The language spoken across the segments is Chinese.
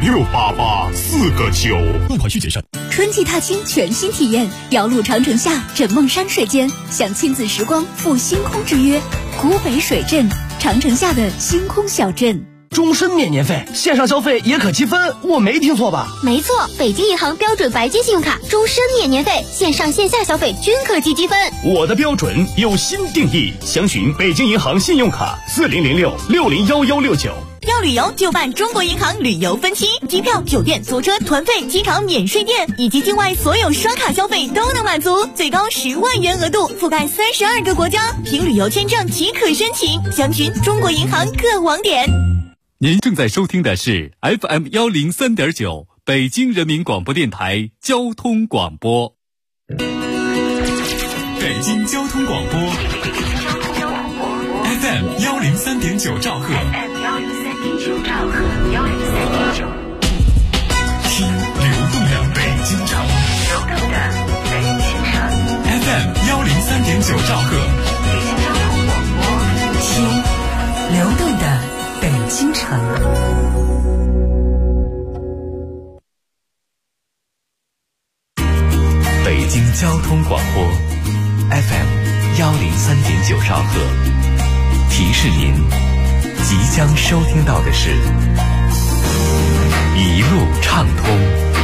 5688，4个9。 贷款需谨慎。 春季踏青全新体验，遥路长城下，枕梦山水间，享亲子时光，赴星空之约。古北水镇，长城下的星空小镇。 终身免年费，线上消费也可积分，我没听错吧？ 没错，北京银行标准白金信用卡终身免年费，线上线下消费均可积积分。 我的标准有新定义，详询北京银行信用卡4006601169。 要旅游就办中国银行旅游分期，机票、酒店、坐车、团费、机场免税店以及境外所有刷卡消费都能满足，最高10万元额度，覆盖32个国家，凭旅游签证即可申请。详询中国银行各网点。 您正在收听的是 FM103.9 北京人民广播电台交通广播。 北京交通广播 FM103.9 兆赫，听流动的北京城FM103.9 兆赫， 听流动的北京城。 北京交通广播 FM103.9 兆赫，提示您即将收听到的是一路畅通。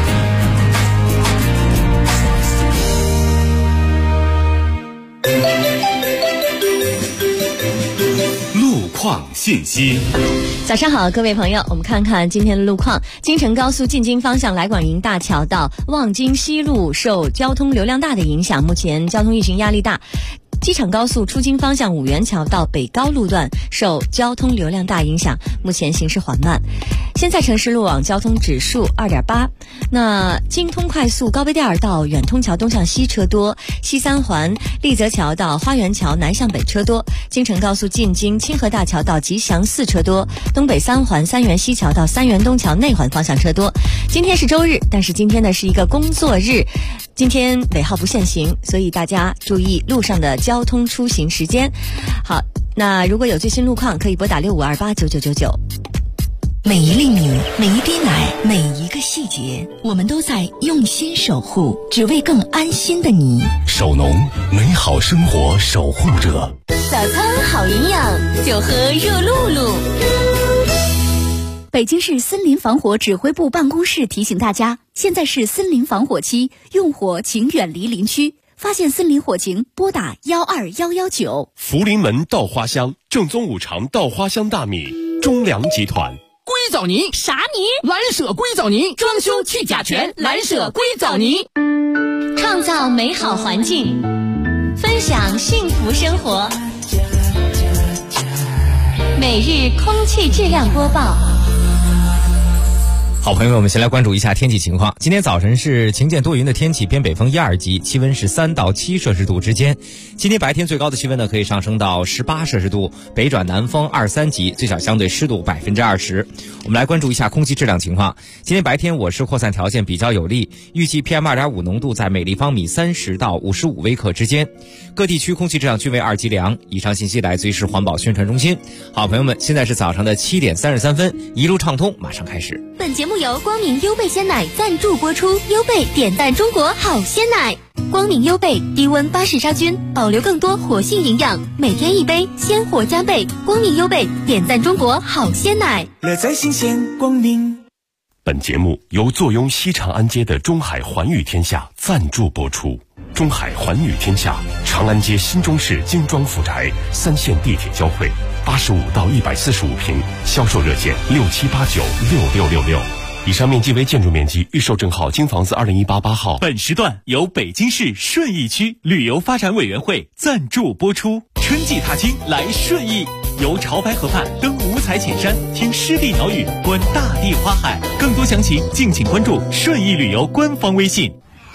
路况信息。 早上好，各位朋友，我们看看今天的路况。京承高速进京方向来广营大桥到望京西路受交通流量大的影响，目前交通运行压力大。机场高速出京方向五元桥到北高路段受交通流量大影响，目前行驶缓慢。现在城市路网交通指数2.8。那京通快速高碑店到远通桥东向西车多，西三环立泽桥到花园桥南向北车多，京承高速进京清河大桥到吉祥寺车多，东北三环三元西桥到三元东桥内环方向车多。今天是周日，但是今天呢是一个工作日，今天尾号不限行，所以大家注意路上的交通出行时间。好，那如果有最新路况，可以拨打65289999。 每一粒米，每一滴奶，每一个细节，我们都在用心守护，只为更安心的你。 守农，美好生活守护者。 早餐好营养，就喝热露露。 北京市森林防火指挥部办公室提醒大家，现在是森林防火期，用火请远离林区。发现森林火情，拨打12119。 福临门稻花香，正宗五常稻花香大米，中粮集团。 硅藻泥啥泥？ 蓝舍硅藻泥，装修去甲醛，蓝舍硅藻泥。 创造美好环境，分享幸福生活。每日空气质量播报。 好朋友们，我们先来关注一下天气情况。今天早晨是晴间多云的天气，偏北风1、2级，气温是3到7摄氏度之间。今天白天最高的气温呢可以上升到18摄氏度，北转南风2、3级，最小相对湿度20%。我们来关注一下空气质量情况。今天白天我市扩散条件比较有利，预计 PM2.5 浓度在每立方米30到55微克之间，各地区空气质量均为2级良。以上信息来自于市环保宣传中心。好朋友们，现在是早上的7点33分，一路畅通马上开始。 本节目由光明优贝鲜奶赞助播出，优贝点赞中国好鲜奶。光明优贝低温巴氏杀菌，保留更多活性营养，每天一杯，鲜活加倍。光明优贝点赞中国好鲜奶， 乐在新鲜光明。 本节目由坐拥西长安街的中海环宇天下赞助播出。中海环宇天下，长安街新中式精装复宅，3线地铁交汇，85到145平，销售热线67896666。以上面积为建筑面积，预售证号京房子2018-8号。 本时段由北京市顺义区旅游发展委员会赞助播出。春季踏青来顺义，游潮白河畔，登五彩浅山，听湿地鸟语，观大地花海。更多详情敬请关注顺义旅游官方微信。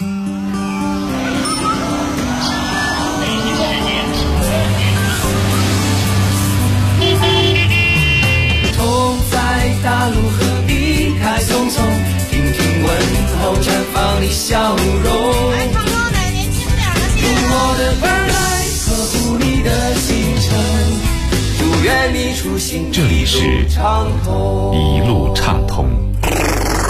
痛在大陆和离开匆匆，听听问候绽放的笑容。用我的耳来呵护你的行程，祝愿你出行这里是畅通， 一路畅通。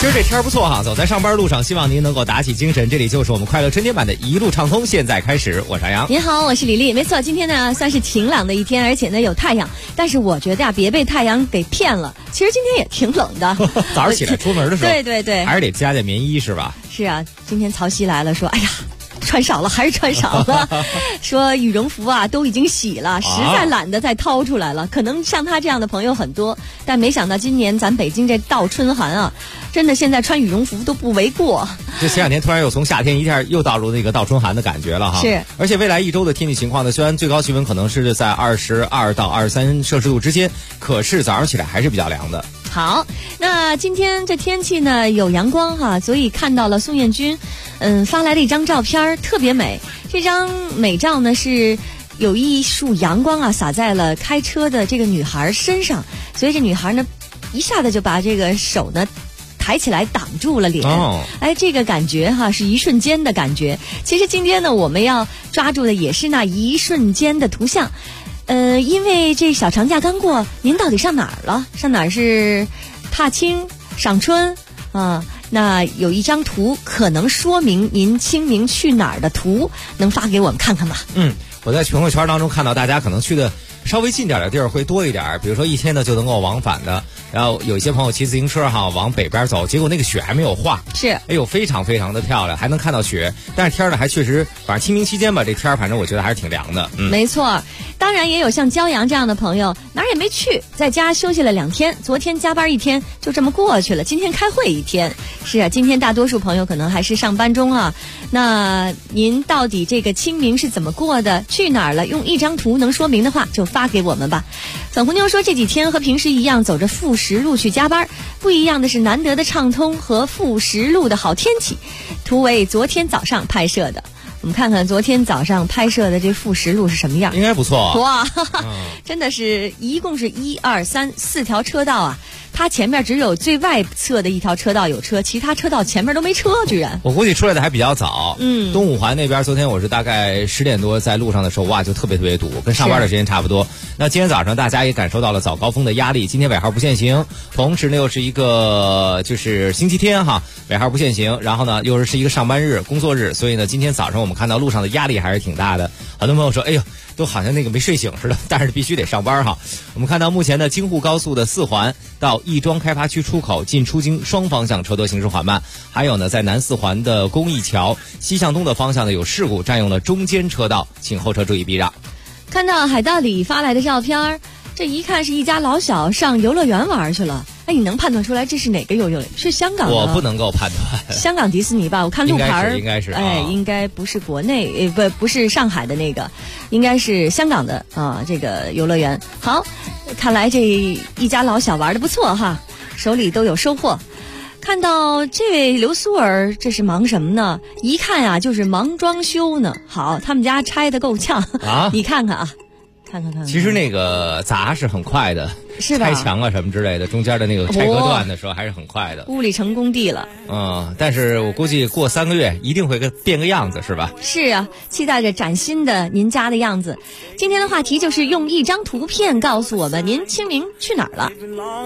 今儿这天不错哈，走在上班路上，希望您能够打起精神。这里就是我们快乐春天版的一路畅通，现在开始，我是杨洋。 您好，我是李丽。没错，今天呢算是晴朗的一天，而且呢有太阳。但是我觉得呀，别被太阳给骗了。其实今天也挺冷的。 早上起来出门的时候， 对， 还是得加件棉衣是吧？ 是啊，今天曹曦来了，说，哎呀。穿少了还是穿少了，说羽绒服啊都已经洗了，实在懒得再掏出来了。可能像他这样的朋友很多，但没想到今年咱北京这倒春寒啊，真的现在穿羽绒服都不为过。 这前两天突然又从夏天一下又到了那个倒春寒的感觉了哈。 是， 而且未来一周的天气情况呢，虽然最高气温可能是在22到23摄氏度之间，可是早上起来还是比较凉的。 好，那今天这天气呢有阳光哈，所以看到了宋彦军发来的一张照片，特别美。这张美照呢是有一束阳光啊洒在了开车的这个女孩身上，所以这女孩呢一下子就把这个手呢抬起来挡住了脸。哎，这个感觉哈是一瞬间的感觉。其实今天呢我们要抓住的也是那一瞬间的图像。因为这小长假刚过，您到底上哪儿了？上哪儿是踏青、赏春啊？那有一张图可能说明您清明去哪儿的图，能发给我们看看吗？ 我在朋友圈当中看到大家可能去的稍微近点的地儿会多一点，比如说一天呢就能够往返的，然后有一些朋友骑自行车哈往北边走，结果那个雪还没有化， 是， 哎呦非常非常的漂亮，还能看到雪，但是天呢还确实，反正清明期间吧，这天反正我觉得还是挺凉的。 没错，当然也有像骄阳这样的朋友，哪儿也没去，在家休息了2天，昨天加班1天，就这么过去了，今天开会1天。是啊，今天大多数朋友可能还是上班中啊。那您到底这个清明是怎么过的？去哪儿了？用一张图能说明的话，就发给我们吧。粉红妞说这几天和平时一样，走着富实路去加班，不一样的是难得的畅通和富实路的好天气。图为昨天早上拍摄的。我们看看昨天早上拍摄的这富实路是什么样？ 应该不错。 哇，真的是一共是1、2、3、4条车道啊！它前面只有最外侧的一条车道有车，其他车道前面都没车，居然。 我估计出来的还比较早。东五环那边昨天我是大概10点多在路上的时候，哇，就特别堵，跟上班的时间差不多。那今天早上大家也感受到了早高峰的压力，今天尾号不限行，同时呢又是一个就是星期天哈，尾号不限行，然后呢又是一个上班日、工作日，所以呢今天早上我们看到路上的压力还是挺大的。很多朋友说，哎呦，都好像那个没睡醒似的，但是必须得上班哈。我们看到目前的京沪高速的4环到亦庄开发区出口进出京双方向车多行驶缓慢，还有呢在南4环的公益桥西向东的方向呢有事故，占用了中间车道，请后车注意避让。 看到海盗里发来的照片，这一看是一家老小上游乐园玩去了。哎，你能判断出来这是哪个游乐园？是香港的？ 我不能够判断。 香港迪士尼吧，我看路牌应该是， 哎，应该不是国内，不是上海的那个，应该是香港的啊，这个游乐园。好，看来这一家老小玩的不错哈，手里都有收获。看到这位刘苏儿，这是忙什么呢？一看呀，就是忙装修呢。好，他们家拆的够呛啊！你看看啊。看， 其实那个砸是很快的， 是吧？ 拆墙啊什么之类的，中间的那个拆隔断的时候还是很快的。 屋里成工地了。 但是我估计过3个月一定会变个样子，是吧？ 是啊，期待着崭新的您家的样子。今天的话题就是用一张图片告诉我们您清明去哪儿了。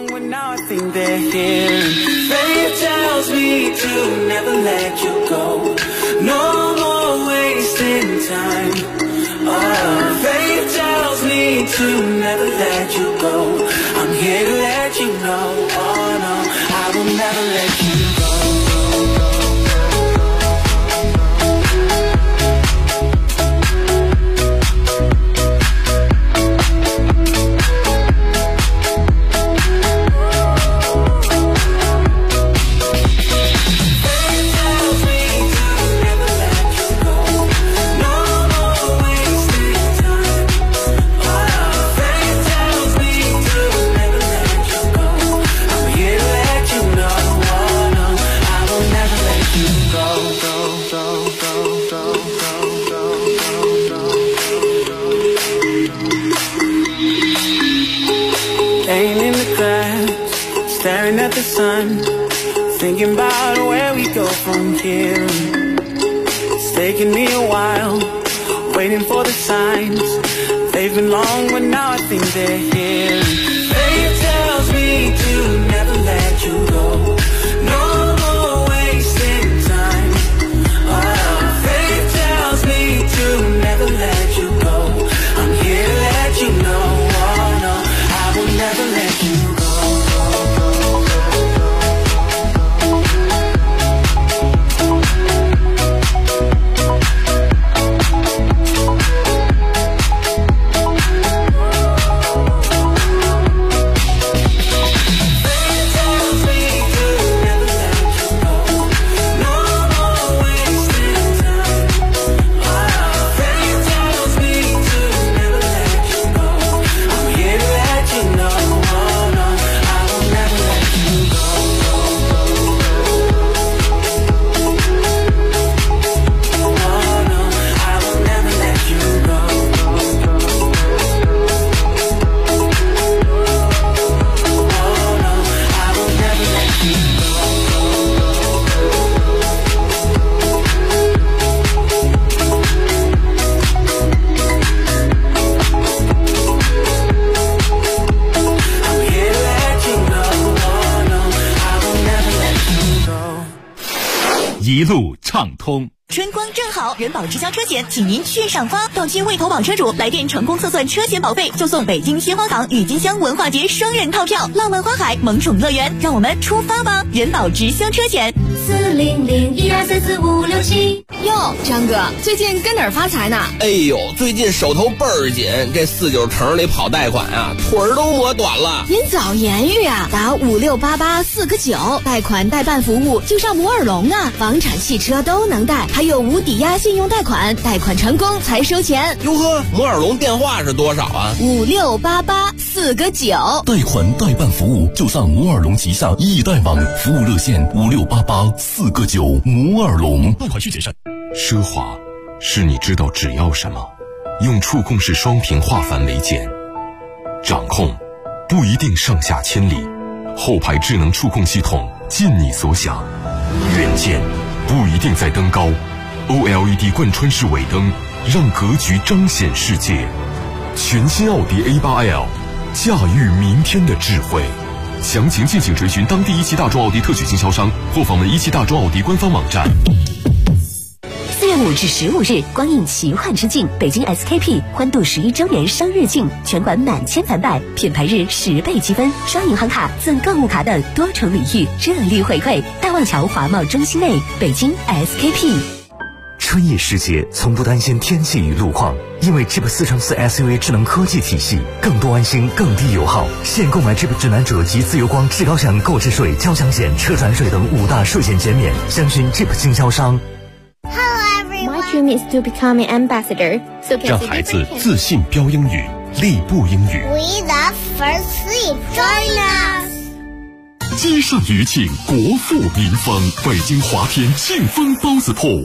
Fate tells me to never let you go. I'm here to let you know. Oh no, I will never let you go. Staring at the sun, thinking about where we go from here. It's taken me a while, waiting for the signs. They've been long, but now I think they're here. Fate tells me to never let you go. No 一路畅通。 春光正好，人保直销车险，请您去上发。到期未投保车主来电成功测算车险保费，就送北京鲜花港郁金香文化节双人套票，浪漫花海萌宠乐园。让我们出发吧！人保直销车险 40012344567。 哟，张哥，最近跟哪儿发财呢？ 哎呦，最近手头倍儿紧，这49城里跑贷款啊，腿儿都磨短了。 您早言语啊，打5688-4个9，贷款代办服务就上摩尔龙啊，房产、汽车都能贷。还有无抵押信用贷款，贷款成功才收钱。 哟呵，摩尔龙电话是多少啊 ？5688-4个9。 贷款代办服务就上摩尔龙旗下易贷网，服务热线5688-4个9。摩尔龙。 贷款需谨慎。奢华是你知道只要什么，用触控式双屏画繁为简。掌控不一定上下千里，后排智能触控系统尽你所想。远见不一定在灯高，OLED 贯穿式尾灯让格局彰显世界。全新奥迪 A8L， 驾驭明天的智慧。详情敬请垂询当地一汽大众奥迪特许经销商或访问一汽大众奥迪官方网站。 4月5至15日，光影奇幻之境北京 SKP 欢度11周年生日庆，全馆满千返百，品牌日10倍积分，刷银行卡赠购物卡等多重礼遇，热力回馈。大望桥华贸中心内，北京 SKP。 春意时节，从不担心天气与路况，因为 Jeep 4x4 SUV 智能科技体系，更多安心，更低油耗。现购买 Jeep 智南者及自由光至高享购置税、交强险、车船税等5大税险减免，详询 Jeep 经销商。 My dream is to become an ambassador. 让孩子自信标英语，立步英语。 We love first sleep. Join us. 街上余庆，国富民丰，北京华天庆丰包子铺。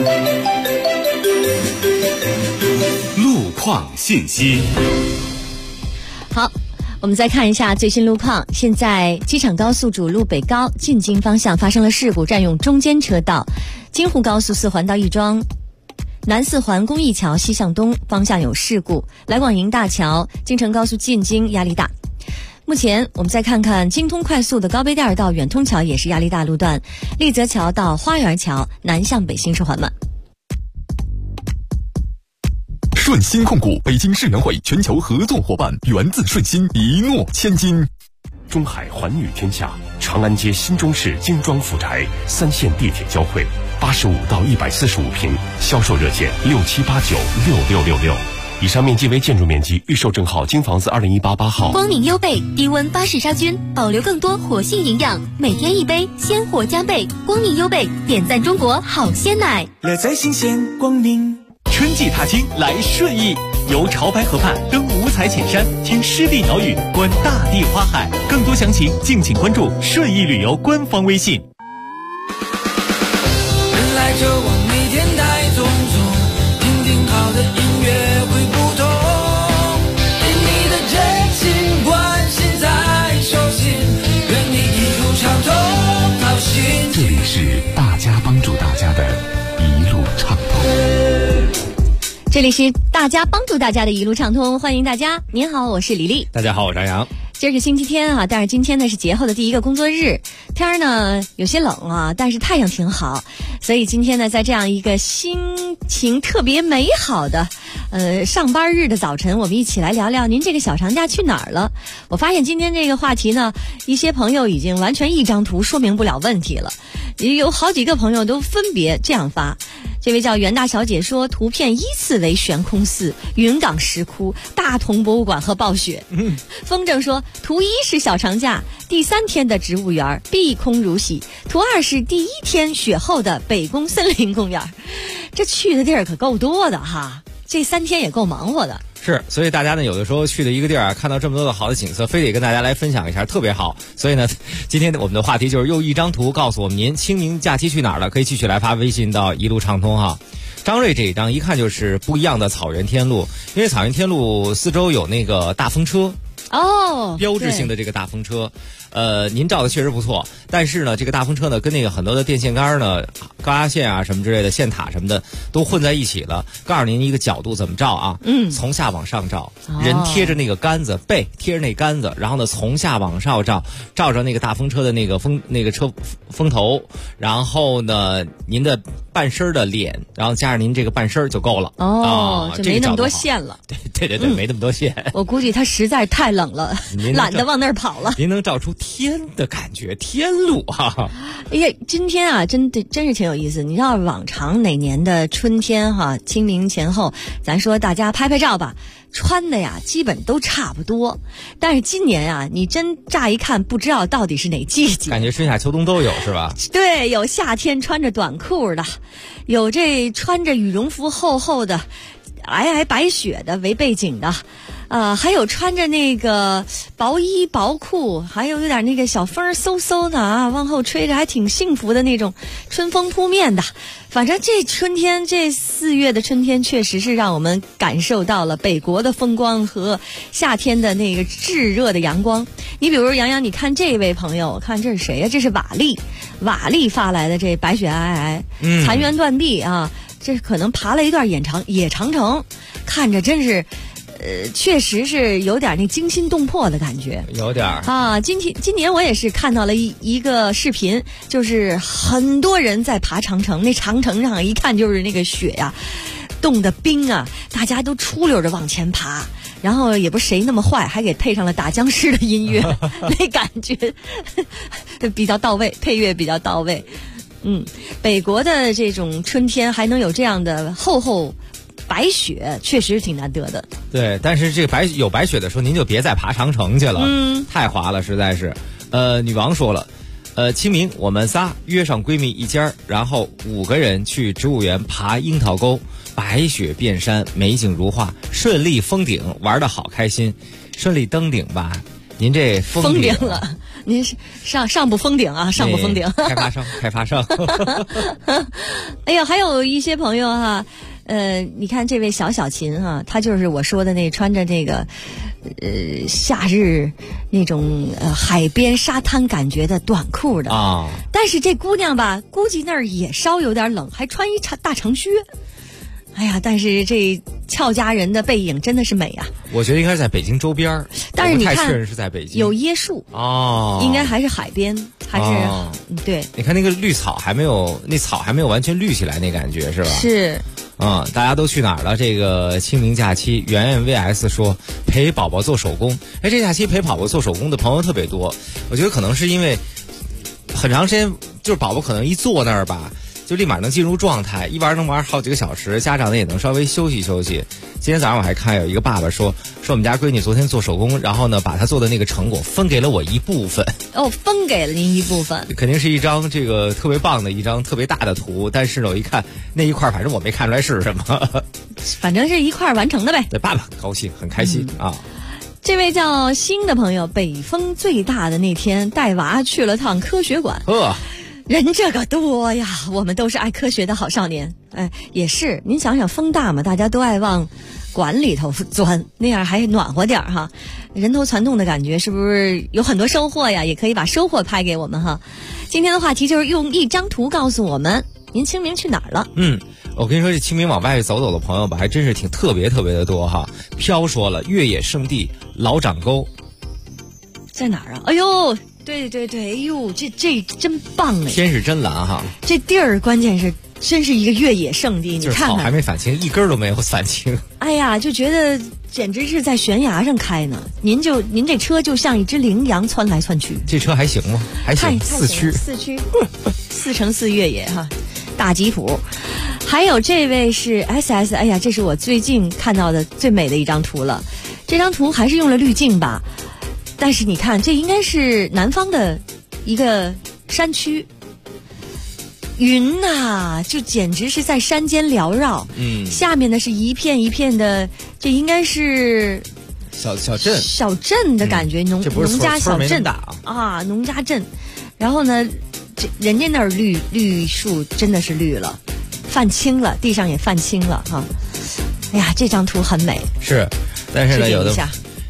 路况信息。 好，我们再看一下最新路况。现在机场高速主路北高进京方向发生了事故，占用中间车道。京沪高速4环到亦庄南4环公益桥西向东方向有事故，来广营大桥京承高速进京压力大。目前我们再看看京通快速的高碑店到远通桥也是压力大路段，丽泽桥到花园桥南向北行驶缓慢。 顺鑫控股北京世园会全球合作伙伴，源自顺鑫，一诺千金。 中海环宇天下长安街新中式精装府宅3线地铁交汇，85到145平，销售热线67896666。以上面积为建筑面积，预售证号京房子2018-8号。 光明优贝低温巴氏杀菌，保留更多活性营养，每天一杯，鲜活加倍。光明优贝点赞中国好鲜奶， 乐在新鲜光明。春季踏青来顺义，游潮白河畔，登五彩浅山，听湿地鸟语，观大地花海。更多详情敬请关注顺义旅游官方微信。 人来者往，每天带种种，听听好的音乐会不同。给你的真心关心在手心，愿你一路畅通好心。 这里是大家帮助大家的一路畅通。 这里是大家帮助大家的一路畅通，欢迎大家。您好，我是李丽。 大家好，我是张扬。 今儿是星期天啊，但是今天呢是节后的第一个工作日，天儿呢有些冷啊，但是太阳挺好，所以今天呢在这样一个心情特别美好的上班日的早晨，我们一起来聊聊您这个小长假去哪儿了。我发现今天这个话题呢，一些朋友已经完全一张图说明不了问题了，有好几个朋友都分别这样发。这位叫袁大小姐说，图片依次为悬空寺、云冈石窟、大同博物馆和暴雪。风筝说，图1是小长假第3天的植物园，碧空如洗；图2是第1天雪后的北宫森林公园。这去的地儿可够多的哈，这3天也够忙活的。 是，所以大家呢有的时候去的一个地儿啊，看到这么多的好的景色，非得跟大家来分享一下，特别好。所以呢，今天我们的话题就是用一张图告诉我们您清明假期去哪儿了，可以继续来发微信到一路畅通哈。张瑞这一张一看就是不一样的草原天路，因为草原天路4周有那个大风车。 哦， 标志性的这个大风车， 您照的确实不错，但是呢，这个大风车呢，跟那个很多的电线杆呢、高压线啊什么之类的线塔什么的都混在一起了。告诉您一个角度怎么照啊？从下往上照，人贴着那个杆子，背贴着那杆子，然后呢从下往上照，照着那个大风车的那个车风头，然后呢您的半身的脸，然后加上您这个半身就够了。 就没那么多线了。 对，没那么多线。 我估计它实在太冷了，懒得往那儿跑了。 您能照出天的感觉，天路哈。 哎呀，今天啊，真是挺有意思。你知道往常哪年的春天哈，清明前后，咱说大家拍照吧，穿的呀基本都差不多。但是今年啊，你真乍一看不知道到底是哪季节， 感觉春夏秋冬都有是吧？ 对，有夏天穿着短裤的，有这穿着羽绒服厚厚的皑皑白雪的为背景的，还有穿着那个薄衣薄裤，还有点那个小风嗖嗖的啊，往后吹着还挺幸福的那种春风扑面的。反正这春天，这4月的春天确实是让我们感受到了北国的风光和夏天的那个炙热的阳光。你比如杨洋，你看这位朋友，我看这是谁呀？这是瓦砾发来的这白雪皑皑，残垣断壁啊，这可能爬了一段野长城，看着真是确实是有点那惊心动魄的感觉， 有点啊。今年我也是看到了一个视频，就是很多人在爬长城，那长城上一看就是那个雪呀，冻的冰啊，大家都出溜着往前爬，然后也不是谁那么坏，还给配上了打僵尸的音乐，那感觉比较到位，配乐比较到位。北国的这种春天还能有这样的厚白雪，确实挺难得的。 对，但是这个有白雪的时候，您就别再爬长城去了，太滑了，实在是。女王说了，清明我们仨约上闺蜜一家，然后5个人去植物园爬樱桃沟，白雪遍山，美景如画，顺利封顶，玩得好开心。顺利登顶吧，您这封顶了，您是上不封顶啊，上不封顶。 开发商。 哎呀，还有一些朋友哈。你看这位小琴哈，她就是我说的那穿着那个夏日那种海边沙滩感觉的短裤的啊。但是这姑娘吧，估计那儿也稍有点冷，还穿一大长靴。哎呀，但是这俏佳人的背影真的是美啊！ 我觉得应该是在北京周边， 但是你看不太确认是在北京， 有椰树哦，应该还是海边，还是对。 你看那个绿草还没有，那草还没有完全绿起来，那感觉是吧？ 是。 大家都去哪儿了？这个清明假期，圆圆 VS 说陪宝宝做手工。这假期陪宝宝做手工的朋友特别多，我觉得可能是因为很长时间，就是宝宝可能一坐那儿吧，就立马能进入状态，一玩能玩好几个小时，家长呢也能稍微休息休息。今天早上我还看有一个爸爸说我们家闺女昨天做手工，然后呢把她做的那个成果分给了我一部分。 分给了您一部分， 肯定是一张这个特别棒的一张特别大的图，但是呢我一看那一块，反正我没看出来是什么， 反正是一块完成的呗。 对，爸爸高兴，很开心啊。 这位叫新的朋友，北风最大的那天带娃去了趟科学馆。人这个多呀，我们都是爱科学的好少年。也是，您想想风大嘛，大家都爱往馆里头钻，那样还暖和点哈，人头攒动的感觉，是不是有很多收获呀？也可以把收获拍给我们哈。今天的话题就是用一张图告诉我们您清明去哪儿了。 我跟你说，这清明往外走走的朋友吧，还真是挺特别的多哈。飘说了，越野圣地老掌沟在哪儿啊？哎呦，对，哎呦，这真棒哎！ 天是真蓝哈， 这地儿关键是真是一个越野圣地，你看看， 草还没返青，一根都没有返青。 哎呀，就觉得简直是在悬崖上开呢。您这车就像一只羚羊窜来窜去。 这车还行吗？还行，4驱 ，4x4越野哈，大吉普。还有这位是 SS， 哎呀，这是我最近看到的最美的一张图了。这张图还是用了滤镜吧，但是你看，这应该是南方的一个山区。云呐，就简直是在山间缭绕。下面呢是一片一片的，这应该是小镇的感觉，农家小镇啊，农家镇。然后呢，这人家那儿绿树真的是绿了，泛青了，地上也泛青了哈。哎呀，这张图很美。 是，但是呢，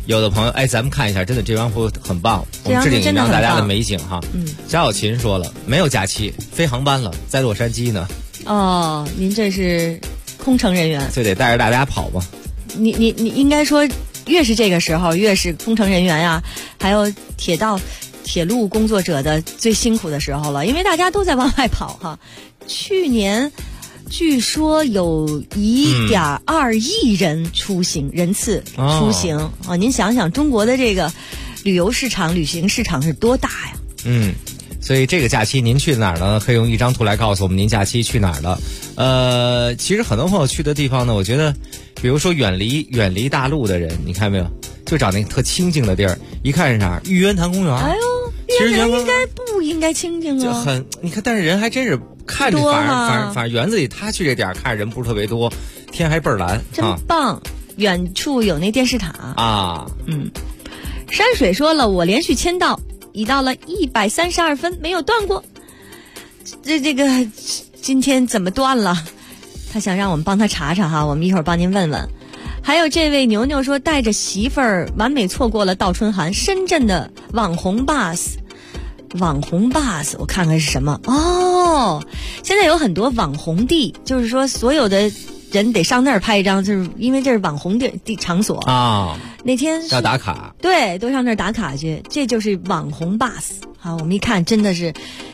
有的朋友，咱们看一下，真的这张图很棒，我们置顶一张大家的美景哈。小小琴说了，没有假期，飞航班了，在洛杉矶呢。 哦，您这是空乘人员， 所以得带着大家跑嘛。 你应该说，越是这个时候，越是空乘人员呀，还有铁路工作者的最辛苦的时候了，因为大家都在往外跑哈。去年据说有1.2亿人出行人次出行啊，您想想中国的这个旅游市场、旅行市场是多大呀？ 所以这个假期您去哪儿呢？可以用一张图来告诉我们您假期去哪儿了。其实很多朋友去的地方呢，我觉得，比如说远离大陆的人，你看没有，就找那个特清静的地儿，一看是啥？玉渊潭公园。 哎呦，玉渊潭不应该清静啊？ 你看，但是人还真是看着，反正园子里他去这点看着人不是特别多，天还倍儿蓝， 真棒。远处有那电视塔啊。 山水说了，我连续签到。已到了132分，没有断过。这个今天怎么断了？他想让我们帮他查查哈，我们一会儿帮您问问。还有这位牛牛说，带着媳妇儿完美错过了倒春寒。深圳的网红 bus， 我看看是什么哦。现在有很多网红地，就是说所有的人得上那儿拍一张，就是因为这是网红地场所啊。那天要打卡， 对，都上那儿打卡去，这就是网红 bus。好，我们一看真的是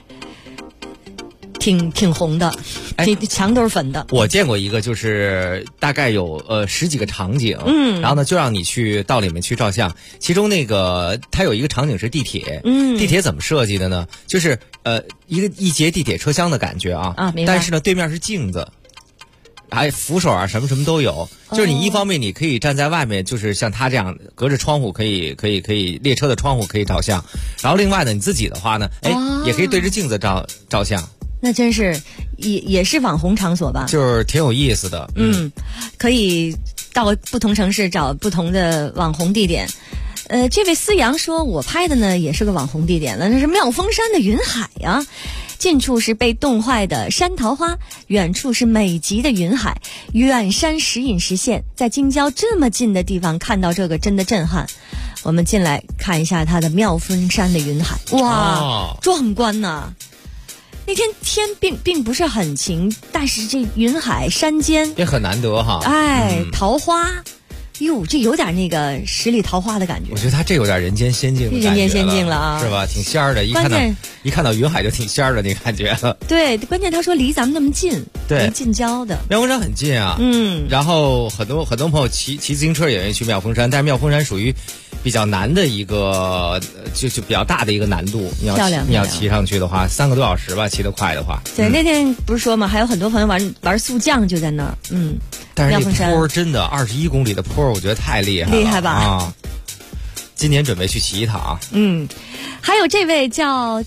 挺红的，墙都是粉的。 我见过一个，就是大概有10几个场景，然后呢就让你去到里面去照相。其中那个它有一个场景是地铁，地铁怎么设计的呢？就是一节地铁车厢的感觉啊， 明白。 但是呢对面是镜子。还扶手啊，什么都有。就是你一方面你可以站在外面，就是像他这样隔着窗户可以列车的窗户可以照相，然后另外呢你自己的话呢，也可以对着镜子照相。 那真是也是网红场所吧？ 就是挺有意思的。 可以到不同城市找不同的网红地点。这位思阳说，我拍的呢也是个网红地点了，那是妙峰山的云海啊。近处是被冻坏的山桃花，远处是美极的云海，远山时隐时现，在京郊这么近的地方看到这个真的震撼。我们进来看一下它的妙峰山的云海，哇，壮观呐！那天天并不是很晴，但是这云海山间也很难得哈。 桃花。哟，这有点那个十里桃花的感觉。 我觉得他这有点人间仙境的感觉了， 人间仙境了啊， 是吧？挺仙儿的，一看到云海就挺仙儿的那感觉了。 对，关键他说离咱们那么近， 对， 近郊的妙峰山很近啊。然后很多朋友骑自行车也愿意去妙峰山，但是妙峰山属于比较难的一个，就比较大的一个难度。你要骑上去的话，3个多小时吧，骑得快的话。 对，那天不是说嘛，还有很多朋友玩速降就在那儿。 但是这坡真的21公里的坡，我觉得太厉害了， 厉害吧？ 啊！今年准备去骑一趟啊。 还有这位叫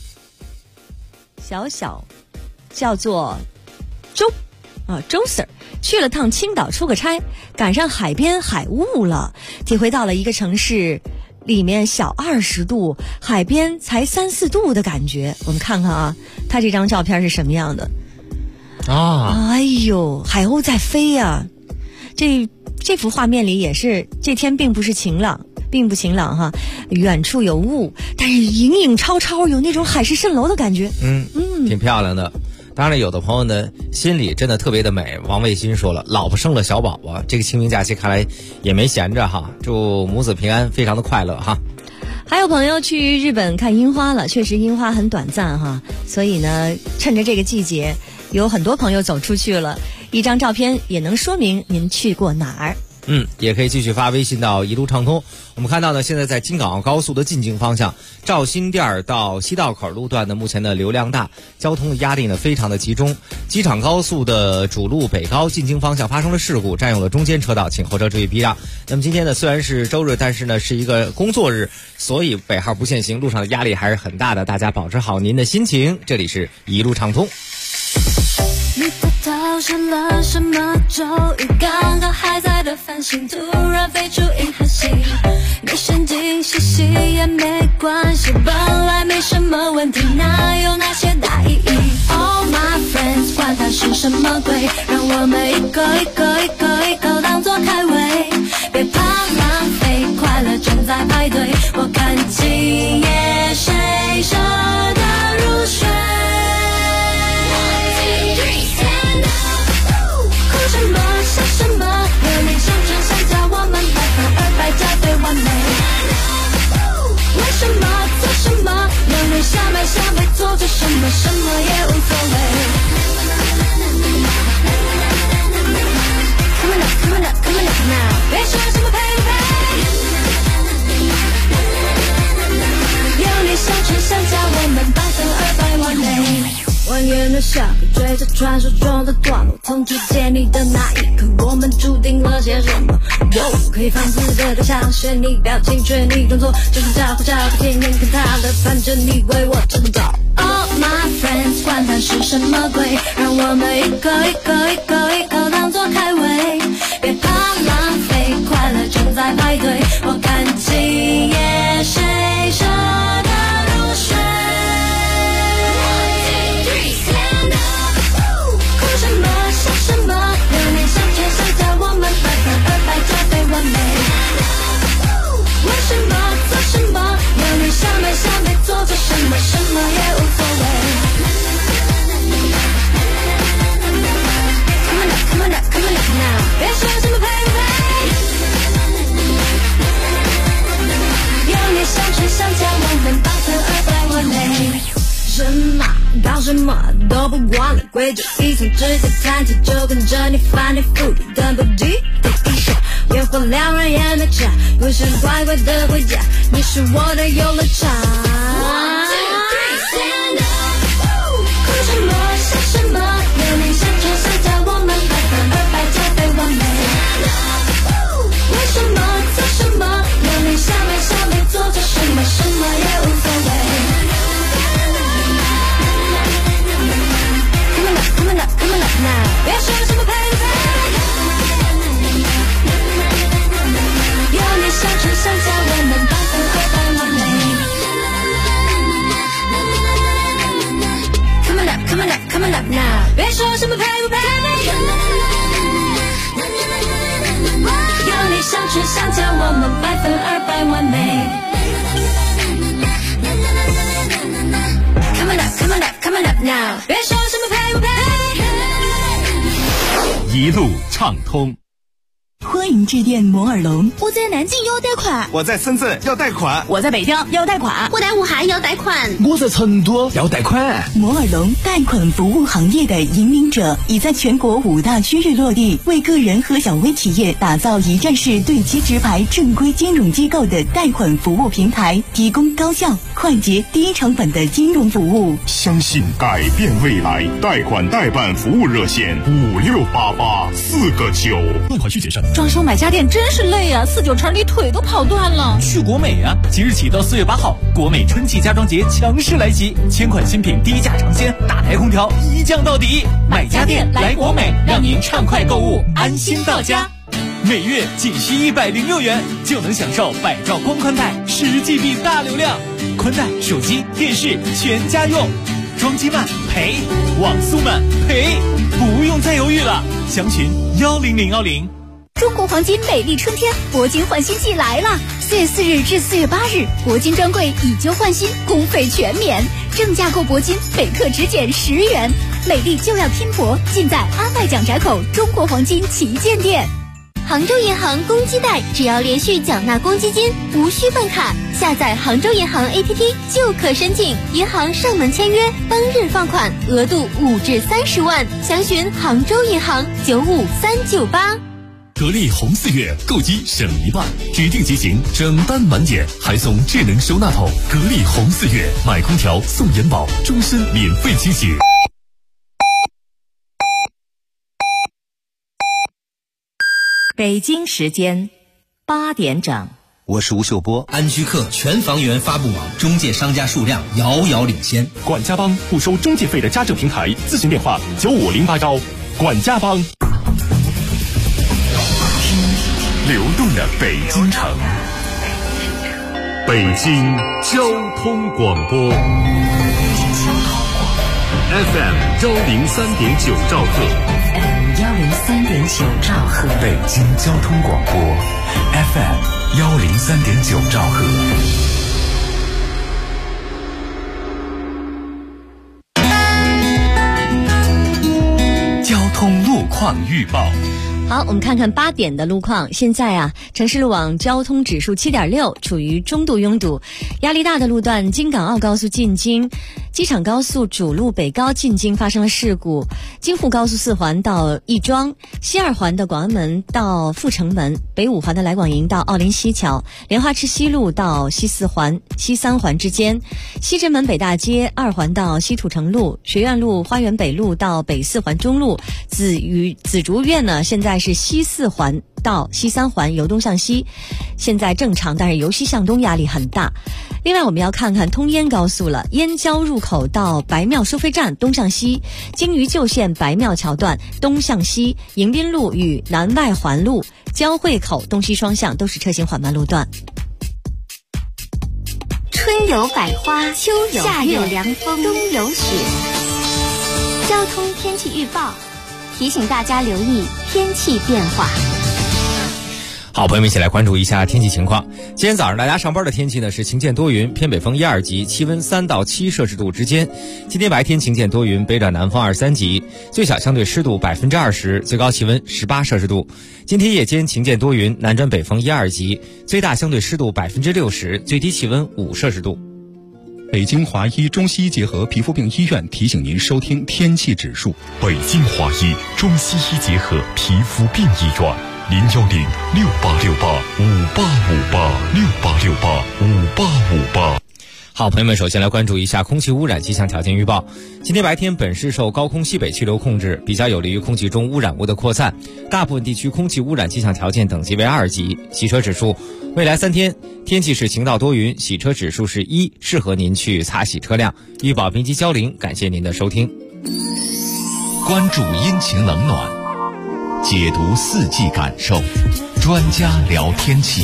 叫做周 Sir， 去了趟青岛出个差，赶上海边海雾了，体会到了一个城市里面小20度，海边才3、4度的感觉。我们看看啊，他这张照片是什么样的啊？哎呦，海鸥在飞呀！这幅画面里也是，这天并不晴朗哈，远处有雾，但是影影绰绰，有那种海市蜃楼的感觉。 挺漂亮的。当然有的朋友呢心里真的特别的美。王卫新说了，老婆生了小宝宝，这个清明假期看来也没闲着哈，祝母子平安，非常的快乐哈。 还有朋友去日本看樱花了，确实樱花很短暂哈，所以呢趁着这个季节，有很多朋友走出去了，一张照片也能说明您去过哪儿。 也可以继续发微信到一路畅通。我们看到呢，现在在京港澳高速的进京方向，肇兴店到西道口路段呢，目前的流量大，交通的压力呢非常的集中。机场高速的主路北高进京方向发生了事故，占用了中间车道，请后车注意避让。那么今天呢，虽然是周日，但是呢是一个工作日，所以尾号不限行，路上的压力还是很大的，大家保持好您的心情。这里是一路畅通。 你到上了什么咒语？刚刚还在的繁星，突然飞出银河系。你神经兮兮也没关系，本来没什么问题，哪有那些大意义 ？All my friends， 管它是什么鬼，让我们一个当作开胃，别怕浪费，快乐正正在排队，我看今夜谁舍得入睡？哭什么笑什么，有你相乘相加，我们100%加倍完美。为什么做什么，两人相爱相陪，做着什么，什么也无所谓。Come on up, come on up, come on up now， 别说什么陪不陪，有你相乘相加，我们100%完美。蜿蜒的下课，追着传说中的段落，从遇见你的那一刻，我们注定了些什么？有可以放肆的对象，学你表情，学你动作，就是假不假不听人看他的，反正你为我成长。All my friends， 管它是什么鬼，让我们一口一口一口一口当作开胃，别怕浪费，快乐正在排队，我看今夜谁舍得入睡。哭什么笑什么，有你相乘相加，我们100%加倍完美。为什么做什么，有你相爱相陪，做着什么，什么也无所谓。Come on up, come on up, come on up now， 别说什么陪不陪，有你相乘相加，我们100%完美。什么搞什么都不管了，规矩一层直接参加，就跟着你翻你覆地等不及的一下，约会两人也没差，不想乖乖的回家，你是我的游乐场。1 2 3 stand up， 哭什么笑什么，有你相乘相加，我们100%加倍完美。为什么做什么，有你相爱相陪，做着什么，什么也无所谓。Come on up, come on up now， 别说什么陪不陪，有你相乘相加，我们100%完美。Come on up, come on up, come on up now， 别说什么陪不陪，有你相乘相加，我们100%完美。Come on up, come on up, come on up now， 别说什么陪不陪， 一路畅通。 欢迎致电摩尔龙， 我在南京要贷款， 我在深圳要贷款， 我在北京要贷款， 我在武汉要贷款， 我在成都要贷款。 摩尔龙贷款服务行业的引领者，已在全国5大区域落地，为个人和小微企业打造一站式对接直排正规金融机构的贷款服务平台，提供高效、快捷、低成本的金融服务。 相信改变未来，贷款代办服务热线5688 4个9。 贷款需谨慎。 装修买家电真是累啊，4-9成里腿都跑断了。 去国美啊！即日起到4月8号，国美春季家装节强势来袭，1000款新品低价尝鲜，大台空调一降到底。买家电来国美，让您畅快购物，安心到家。每月仅需106元，就能享受百兆光宽带10GB 大流量，宽带、手机、电视全家用。装机慢赔，网速慢赔，不用再犹豫了。详询10010。 中国黄金美丽春天铂金换新季来了！4月4日至4月8日，铂金专柜以旧换新，工费全免，正价购铂金每克只减10元。美丽就要拼搏，尽在安外蒋宅口中国黄金旗舰店。 杭州银行公积贷，只要连续缴纳公积金，无需办卡，下载杭州银行 APP 就可申请，银行上门签约，当日放款，额度5至30万。详询杭州银行95398。 格力红4月购机省1半，指定机型整单满减，还送智能收纳桶。格力红4月买空调送元宝，终身免费清洗。 北京时间8点整。 我是吴秀波。安居客全房源发布网中介商家数量遥遥领先。 管家帮不收中介费的家政平台，咨询电话9508招。管家帮。流动的北京城，北京交通广播 FM 103.9兆赫 ，FM 103.9兆赫， 北京交通广播 FM 103.9兆赫。交通路况预报。 好，我们看看8点的路况。现在城市路网交通指数7.6，处于中度拥堵。压力大的路段，京港澳高速进京、机场高速主路北高进京发生了事故。京沪高速4环到亦庄，西2环的广安门到阜成门，北5环的来广营到奥林西桥，莲花池西路到西4环、西3环之间，西直门北大街2环到西土城路，学院路、花园北路到北4环中路，紫竹院呢，现在是西4环到西3环由东向西，现在正常，但是由西向东压力很大。另外我们要看看通燕高速了，燕郊入口到白庙收费站东向西，京渝旧线白庙桥段东向西，迎宾路与南外环路交汇口东西双向都是车行缓慢路段。 春有百花，秋有夏有凉风，冬有雪。交通天气预报提醒大家留意天气变化。 好，朋友们一起来关注一下天气情况。今天早上大家上班的天气呢是晴见多云，偏北风1、2级，气温3到7摄氏度之间。今天白天晴见多云，北转南风2、3级，最小相对湿度20%，最高气温18摄氏度。今天夜间晴见多云，南转北风1、2级，最大相对湿度60%，最低气温5摄氏度。 北京华医中西医结合皮肤病医院提醒您收听天气指数。 北京华医中西医结合皮肤病医院，010-6868-5858，6868-5858。 好，朋友们，首先来关注一下空气污染气象条件预报。今天白天本市受高空西北气流控制，比较有利于空气中污染物的扩散，大部分地区空气污染气象条件等级为2级。洗车指数，未来3天天气是晴到多云，洗车指数是1，适合您去擦洗车辆。预报编辑焦玲，感谢您的收听。 关注阴晴冷暖，解读4季感受，专家聊天气。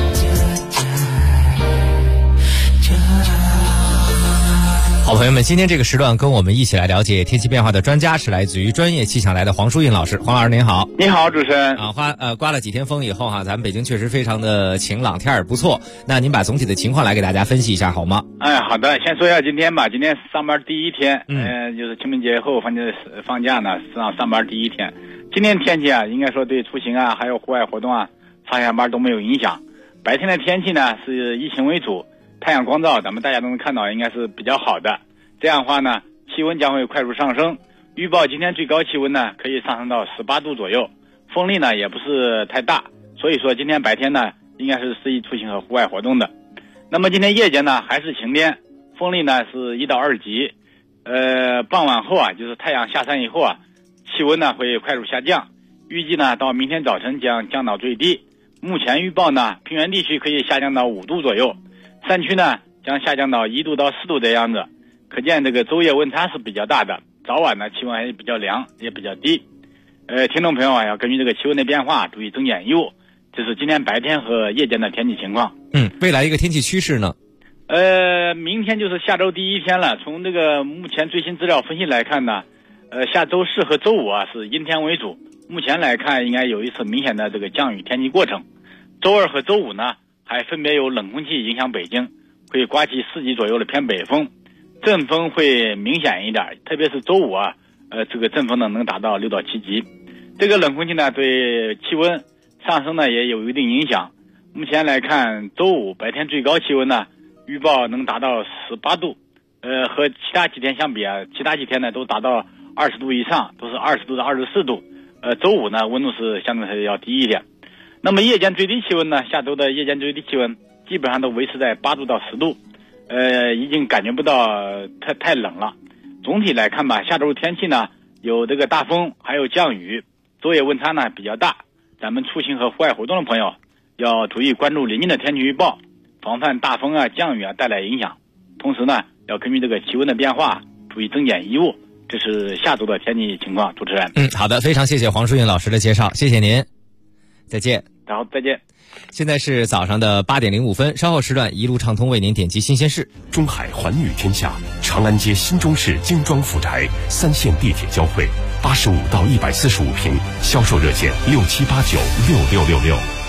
好，朋友们，今天这个时段跟我们一起来了解天气变化的专家是来自于专业气象台的黄淑印老师。黄老师您好。 你好，主持人。 刮了几天风以后咱们北京确实非常的晴朗，天儿也不错。那您把总体的情况来给大家分析一下好吗？ 好的，先说一下今天吧。今天上班第一天，就是清明节后放假呢，上班第一天。今天天气应该说对出行还有户外活动上下班都没有影响。白天的天气呢是以晴为主，太阳光照咱们大家都能看到，应该是比较好的。这样的话呢，气温将会快速上升。预报今天最高气温呢可以上升到18度左右，风力呢也不是太大，所以说今天白天呢应该是适宜出行和户外活动的。那么今天夜间呢还是晴天，风力呢是1到2级。傍晚后就是太阳下山以后气温呢会快速下降，预计呢到明天早晨将降到最低。目前预报呢，平原地区可以下降到5度左右，山区呢将下降到1度到4度的样子。可见这个昼夜温差是比较大的，早晚呢气温还是比较凉，也比较低。听众朋友要根据这个气温的变化注意增减衣物。这是今天白天和夜间的天气情况。 未来一个天气趋势呢？ 明天就是下周第一天了。从这个目前最新资料分析来看呢，下周4和周5是阴天为主。目前来看应该有一次明显的这个降雨天气过程。周2和周5呢还分别有冷空气影响北京，会刮起4级左右的偏北风，阵风会明显一点，特别是周5这个阵风呢能达到6到7级。这个冷空气呢对气温上升呢也有一定影响。目前来看，周5白天最高气温呢预报能达到18度，和其他几天相比其他几天呢都达到20度以上，都是20度到24度。周5呢温度是相对要低一点。那么夜间最低气温呢，下周的夜间最低气温基本上都维持在8度到10度，已经感觉不到太冷了。总体来看吧，下周天气呢有这个大风，还有降雨，昼夜温差呢比较大。咱们出行和户外活动的朋友要注意关注临近的天气预报，防范大风降雨带来影响。同时呢，要根据这个气温的变化注意增减衣物。这是下周的天气情况，主持人。 好的，非常谢谢黄淑印老师的介绍，谢谢您，再见。 好，再见。 现在是早上的8点05分，稍后时段一路畅通为您点击新鲜事。 中海环宇天下，长安街新中式精装府宅，3线地铁交汇，85到145平，销售热线67896666。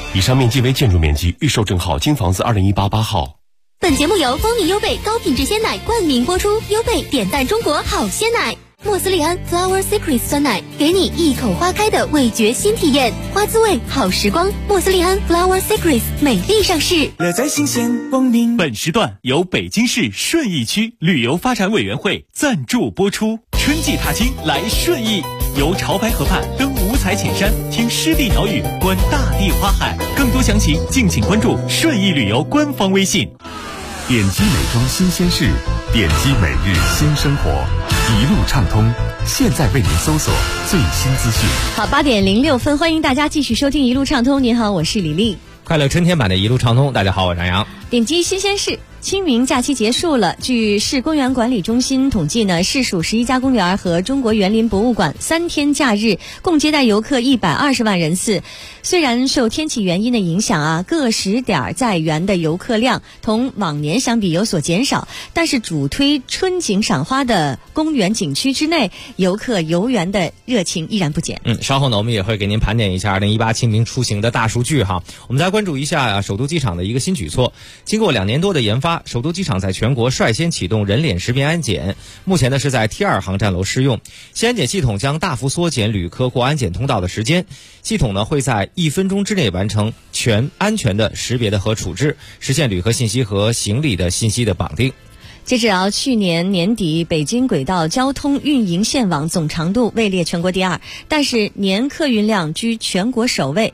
以上面积为建筑面积，预售证号京房子2018-8号。 本节目由光明优贝高品质鲜奶冠名播出，优贝点赞中国好鲜奶。莫斯利安 Flower Secrets 酸奶，给你一口花开的味觉新体验，花滋味好时光。莫斯利安 Flower Secrets 美丽上市， 乐在新鲜光明。本时段由北京市顺义区旅游发展委员会赞助播出。春季踏青来顺义，游潮白河畔，登五彩浅山，听湿地鸟语，观大地花海。更多详情敬请关注顺义旅游官方微信。 点击美妆新鲜事，点击每日新生活，一路畅通，现在为您搜索最新资讯。 好，8点06分，欢迎大家继续收听一路畅通。您好，我是李丽。 快乐春天版的一路畅通，大家好，我是张扬。 点击新鲜事。清明假期结束了，据市公园管理中心统计呢，市属11家公园和中国园林博物馆3天假日共接待游客120万人次。虽然受天气原因的影响啊，各时点在园的游客量同往年相比有所减少，但是主推春景赏花的公园景区之内，游客游园的热情依然不减。 稍后呢，我们也会给您盘点一下2018清明出行的大数据哈。我们再关注一下首都机场的一个新举措，经过2年多的研发，首都机场在全国率先启动人脸识别安检，目前呢是在 T2 航站楼试用。新安检系统将大幅缩减旅客过安检通道的时间，系统呢会在1分钟之内完成全安全的识别的和处置，实现旅客信息和行李的信息的绑定。 截止到去年年底，北京轨道交通运营线网总长度位列全国第2，但是年客运量居全国首位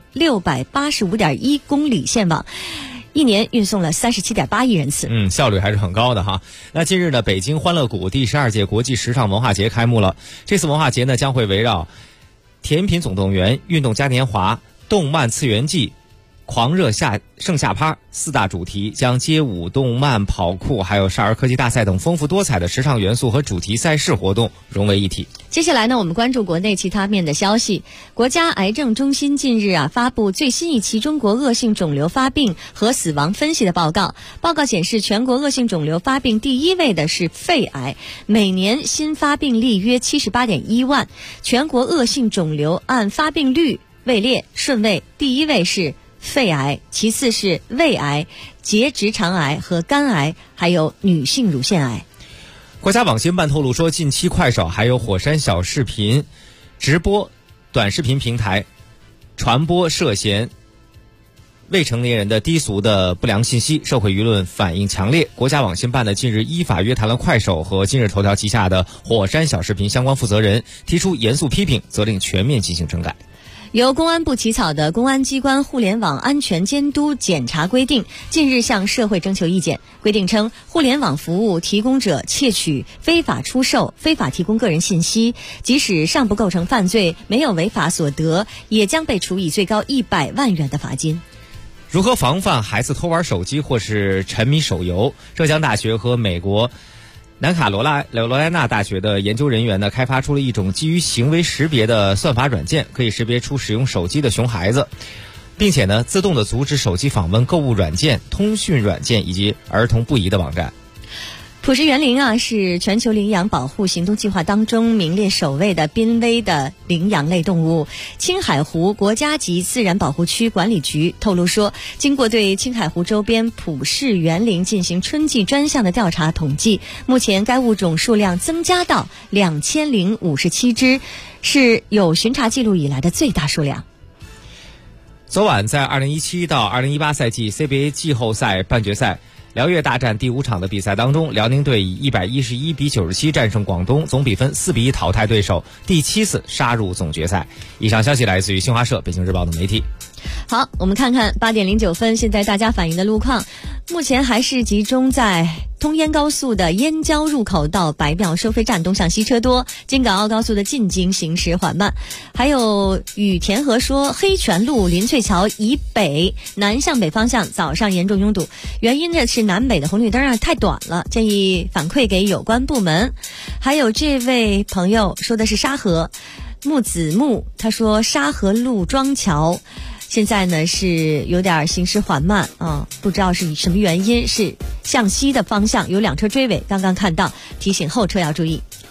，685.1公里线网。一年运送了37.8亿人次， 效率还是很高的哈。那近日呢，北京欢乐谷第12届国际时尚文化节开幕了。这次文化节呢，将会围绕甜品总动员、运动嘉年华、动漫次元季、狂热盛夏趴4大主题，将街舞、动漫、跑酷还有少儿科技大赛等丰富多彩的时尚元素和主题赛事活动融为一体。 接下来呢，我们关注国内其他面的消息。国家癌症中心近日发布最新一期中国恶性肿瘤发病和死亡分析的报告。报告显示，全国恶性肿瘤发病第1位的是肺癌，每年新发病例约78.1万。全国恶性肿瘤按发病率位列，顺位第1位是肺癌，其次是胃癌、结直肠癌和肝癌，还有女性乳腺癌。 国家网信办透露说，近期快手还有火山小视频直播短视频平台传播涉嫌未成年人的低俗的不良信息，社会舆论反应强烈。国家网信办呢近日依法约谈了快手和今日头条旗下的火山小视频相关负责人，提出严肃批评，责令全面进行整改。 由公安部起草的《公安机关互联网安全监督检查规定》近日向社会征求意见。规定称，互联网服务提供者窃取、非法出售、非法提供个人信息，即使尚不构成犯罪，没有违法所得，也将被处以最高100万元的罚金。 如何防范孩子偷玩手机或是沉迷手游？浙江大学和美国南卡罗来纳大学的研究人员呢，开发出了一种基于行为识别的算法软件，可以识别出使用手机的熊孩子，并且呢，自动的阻止手机访问购物软件、通讯软件以及儿童不宜的网站。 普什园林是全球领养保护行动计划当中名列首位的濒危的领养类动物。青海湖国家级自然保护区管理局透露说，经过对青海湖周边普什园林进行春季专项的调查统计，目前该物种数量增加到2057只，是有巡查记录以来的最大数量。 昨晚在2017到2018赛季 CBA 季后赛半决赛辽粤大战第5场的比赛当中，辽宁队以111比97战胜广东，总比分4比1淘汰对手，第7次杀入总决赛。以上消息来自于新华社、北京日报等媒体。 好，我们看看8点09分，现在大家反映的路况，目前还是集中在通燕高速的燕郊入口到白庙收费站东向西车多，京港澳高速的进京行驶缓慢。还有雨田河说，黑泉路林翠桥以北南向北方向早上严重拥堵，原因呢是南北的红绿灯太短了，建议反馈给有关部门。还有这位朋友说的是沙河木子木，他说沙河路庄桥现在呢是有点行驶缓慢不知道是什么原因，是向西的方向有2车追尾，刚刚看到，提醒后车要注意。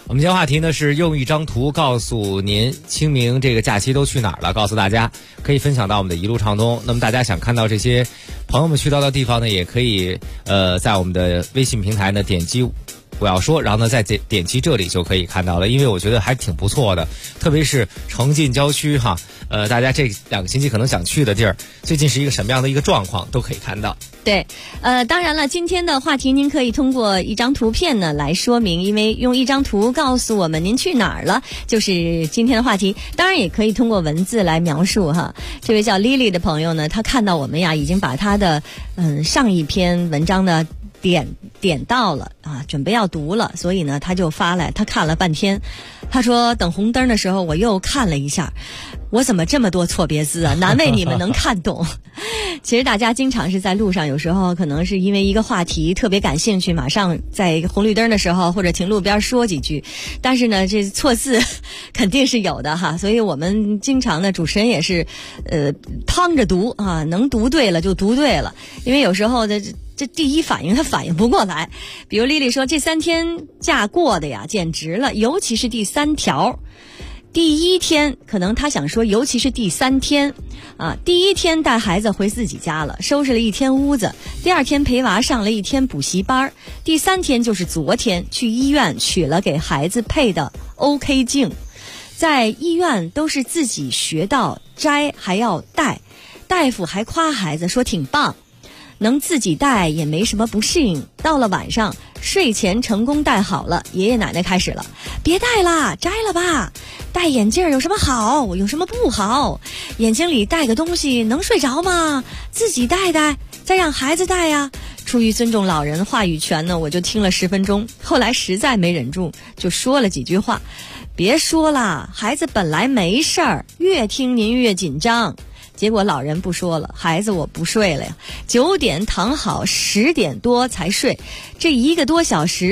我们今天话题呢是用一张图告诉您清明这个假期都去哪儿了，告诉大家可以分享到我们的一路畅通。那么大家想看到这些朋友们去到的地方呢，也可以在我们的微信平台呢点击我要说，然后呢再点击这里就可以看到了，因为我觉得还挺不错的，特别是城近郊区哈，大家这2个星期可能想去的地儿，最近是一个什么样的一个状况都可以看到。 对，当然了，今天的话题您可以通过一张图片呢来说明，因为用一张图告诉我们您去哪儿了，就是今天的话题。当然也可以通过文字来描述哈。这位叫 Lily 的朋友呢，他看到我们呀已经把他的上一篇文章呢点到了啊，准备要读了，所以呢他就发来，他看了半天，他说等红灯的时候我又看了一下，我怎么这么多错别字啊，难为你们能看懂。其实大家经常是在路上，有时候可能是因为一个话题特别感兴趣，马上在红绿灯的时候或者停路边说几句，但是呢这错字肯定是有的哈，所以我们经常呢主持人也是趟着读啊，能读对了就读对了，因为有时候这第一反应他反应不过来。比如丽丽说这3天假过的呀简直了，尤其是第3条。第1天可能他想说尤其是第3天啊，第1天带孩子回自己家了，收拾了1天屋子，第2天陪娃上了1天补习班，第3天就是昨天去医院取了给孩子配的 OK 镜，在医院都是自己学到摘还要戴，大夫还夸孩子说挺棒，能自己戴也没什么不适应。到了晚上睡前成功戴好了，爷爷奶奶开始了，别戴啦，摘了吧，戴眼镜有什么好有什么不好，眼睛里戴个东西能睡着吗？自己戴戴再让孩子戴呀。出于尊重老人话语权呢，我就听了10分钟，后来实在没忍住就说了几句话，别说了，孩子本来没事儿，越听您越紧张。结果老人不说了，孩子我不睡了呀，9点躺好10点多才睡，这1个多小时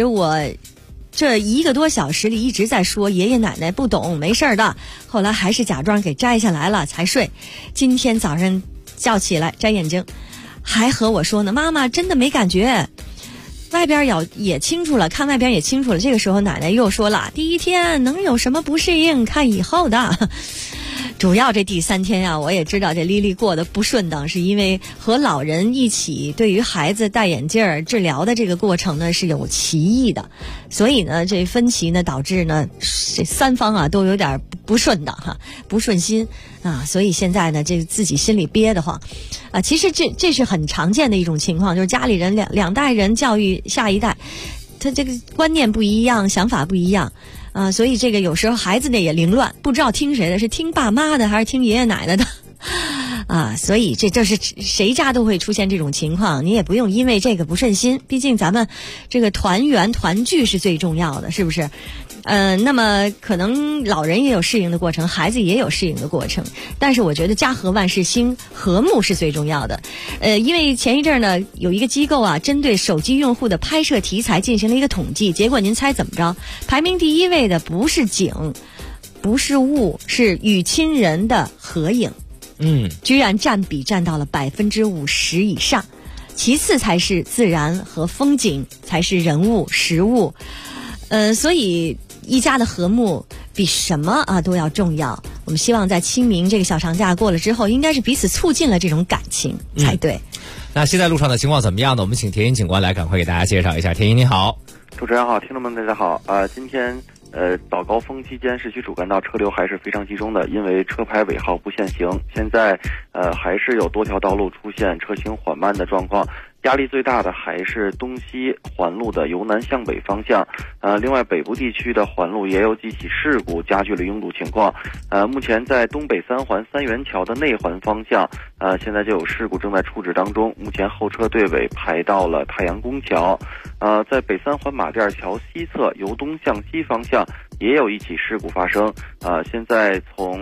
里一直在说爷爷奶奶不懂没事的，后来还是假装给摘下来了才睡。今天早上叫起来摘眼睛，还和我说呢，妈妈真的没感觉，外边也清楚了，看外边也清楚了。这个时候奶奶又说了，第1天能有什么不适应，看以后的。主要这第3天啊，我也知道这丽丽过得不顺当，是因为和老人一起对于孩子戴眼镜治疗的这个过程呢是有歧义的，所以呢这分歧呢导致呢这3方啊都有点不顺当哈，不顺心啊，所以现在呢这自己心里憋得慌啊。其实这是很常见的一种情况，就是家里人两代人教育下一代，他这个观念不一样，想法不一样。所以这个有时候孩子呢也凌乱，不知道听谁的，是听爸妈的还是听爷爷奶奶的所以这是谁家都会出现这种情况，你也不用因为这个不顺心，毕竟咱们这个团圆团聚是最重要的，是不是？那么可能老人也有适应的过程，孩子也有适应的过程，但是我觉得家和万事兴，和睦是最重要的。因为前一阵呢有一个机构啊针对手机用户的拍摄题材进行了一个统计，结果您猜怎么着？排名第1位的不是景不是物，是与亲人的合影，居然占到了50%以上，其次才是自然和风景，才是人物食物。所以一家的和睦比什么都要重要。我们希望在清明这个小长假过了之后，应该是彼此促进了这种感情才对。 那现在路上的情况怎么样呢？我们请田英警官来赶快给大家介绍一下。田英你好。 主持人好，听众们大家好。今天早高峰期间市区主干道车流还是非常集中的，因为车牌尾号不限行，现在还是有多条道路出现车行缓慢的状况。压力最大的还是东西环路的由南向北方向，另外北部地区的环路也有几起事故，加剧了拥堵情况。目前在东北3环3元桥的内环方向，现在就有事故正在处置当中，目前后车队尾排到了太阳宫桥。在北3环马甸桥西侧由东向西方向也有一起事故发生，现在从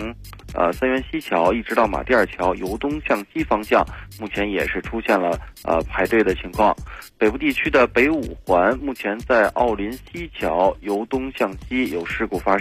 3元西桥一直到马甸桥由东向西方向，目前也是出现了排队的情况。北部地区的北5环目前在奥林西桥由东向西有事故发生，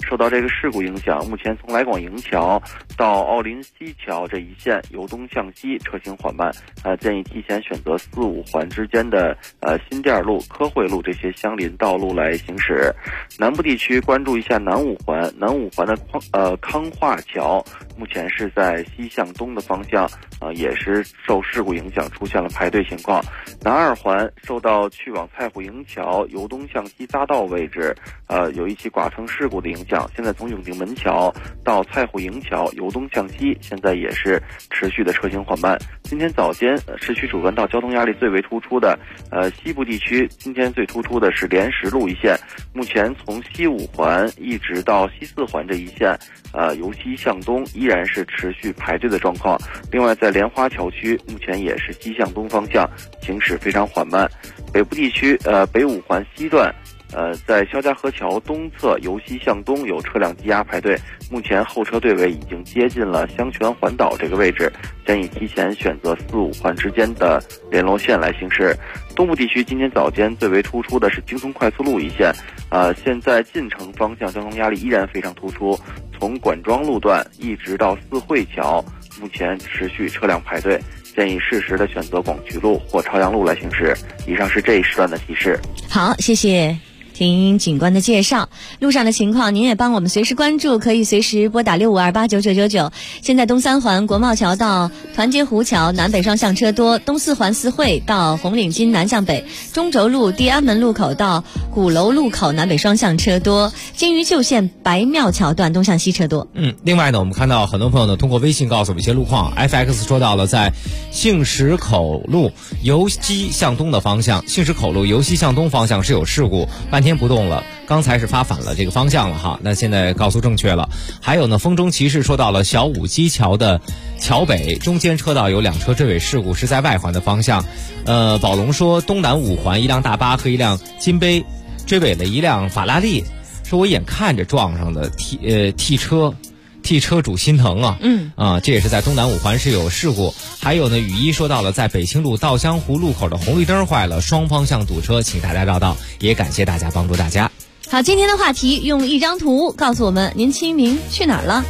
受到这个事故影响，目前从来广营桥到奥林西桥这一线由东向西车行缓慢，建议提前选择4、5环之间的新店路、科汇路这些相邻道路来行驶。南部地区关注一下南5环，南5环的康化桥目前是在西向东的方向，也是受事故影响出现了排队情况。南2环受到去往蔡虎营桥由东向西匝道位置有一起剐蹭事故的影响，现在从永定门桥到蔡虎营桥由东向西现在也是持续的车行缓慢。今天早间市区主干道交通压力最为突出的西部地区，今天最突出的是莲石路一线，目前从西5环一直到西4环这一线由西向东依然是持续排队的状况。另外在莲花桥区目前也是西向东方向行驶非常缓慢。北部地区北5环西段在肖家河桥东侧由西向东有车辆积压排队，目前候车队尾已经接近了香泉环岛这个位置，建议提前选择4、5环之间的联络线来行驶。东部地区今天早间最为突出的是京通快速路一线，现在进城方向交通压力依然非常突出，从管庄路段一直到四惠桥，目前持续车辆排队，建议适时的选择广渠路或朝阳路来行驶。以上是这一时段的提示。 好，谢谢听警官的介绍。路上的情况您也帮我们随时关注，可以随时拨打65289999。现在东3环国贸桥到团结湖桥南北双向车多，东4环四惠到红领巾南向北，中轴路地安门路口到鼓楼路口南北双向车多，金鱼旧线白庙桥段东向西车多。 另外呢，我们看到很多朋友呢通过微信告诉我们一些路况。 FX 说到了在杏石口路由西向东的方向，杏石口路由西向东方向是有事故，半天不动了，刚才是发反了这个方向了哈，那现在告诉正确了。还有呢，风中骑士说到了小武基桥的桥北中间车道有2车追尾事故，是在外环的方向。宝龙说东南5环一辆大巴和一辆金杯追尾了一辆法拉利，说我眼看着撞上的，替车主心疼啊！这也是在东南5环是有事故。还有呢，雨衣说到了在北清路稻香湖路口的红绿灯坏了，双方向堵车，请大家绕道。也感谢大家帮助大家。 好，今天的话题用一张图告诉我们您清明去哪儿了。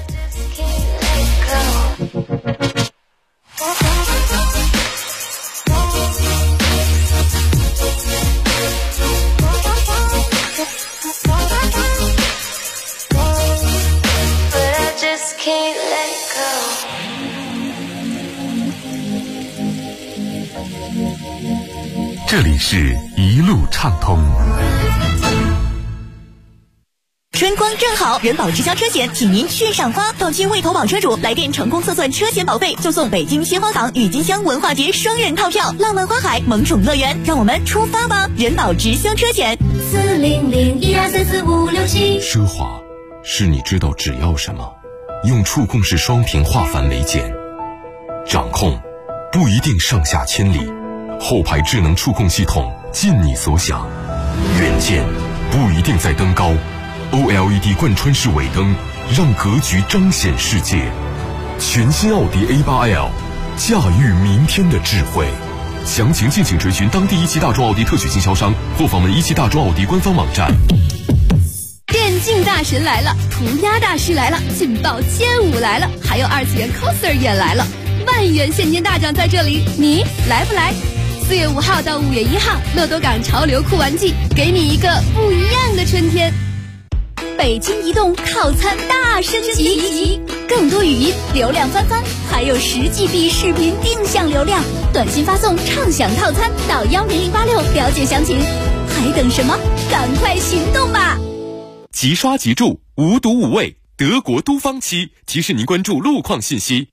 这里是一路畅通。 春光正好，人保直销车险请您炫上花，到期未投保车主来电成功测算车险保费，就送北京鲜花港郁金香文化节双人套票，浪漫花海萌宠乐园，让我们出发吧！人保直销车险40012344567。 奢华是你知道只要什么，用触控式双屏化繁为简，掌控不一定上下千里，后排智能触控系统尽你所想，远见不一定在登高， OLED 贯穿式尾灯让格局彰显世界。全新奥迪 A8L， 驾驭明天的智慧。详情敬请垂询当地一汽大众奥迪特许经销商或访问一汽大众奥迪官方网站。 电竞大神来了，涂鸦大师来了，劲爆街舞来了，还有2次元 coser 也来了，万元现金大奖在这里，你来不来？4月5号到5月1号，乐多港潮流酷玩季，给你一个不一样的春天。北京移动套餐大升级，更多语音流量翻番，还有10GB 视频定向流量，短信发送畅享套餐到10086了解详情。还等什么？赶快行动吧！ 即刷即住，无毒无味，德国都方漆提示您关注路况信息。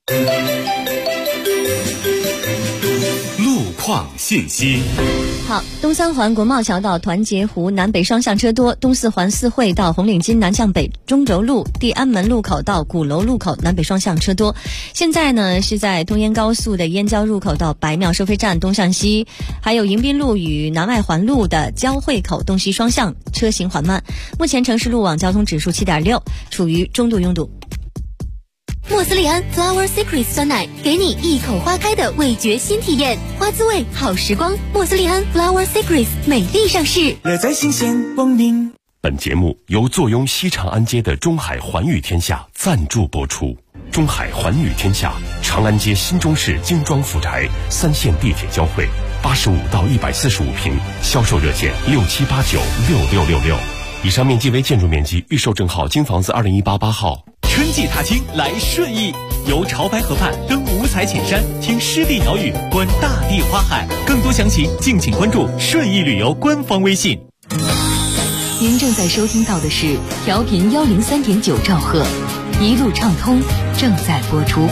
路况信息。 好，东3环国贸桥到团结湖南北双向车多，东4环四惠到红领巾南向北，中轴路地安门路口到鼓楼路口南北双向车多。现在呢是在东燕高速的燕郊入口到白庙收费站东向西，还有迎宾路与南外环路的交汇口东西双向车行缓慢。目前城市路网交通指数7.6，处于中度拥堵。 莫斯利安 Flower Secrets 酸奶，给你一口花开的味觉新体验，花滋味好时光。莫斯利安 Flower Secrets 美丽上市， 乐在新鲜光明。 本节目由坐拥西长安街的中海环宇天下赞助播出。中海环宇天下，长安街新中式精装复宅，3线地铁交汇，85到145平，销售热线67896666。以上面积为建筑面积，预售证号京房子20188号。 春季踏青来顺义，游潮白河畔，登五彩浅山，听湿地鸟语，观大地花海。更多详情敬请关注顺义旅游官方微信。 您正在收听到的是调频103.9兆赫，一路畅通正在播出。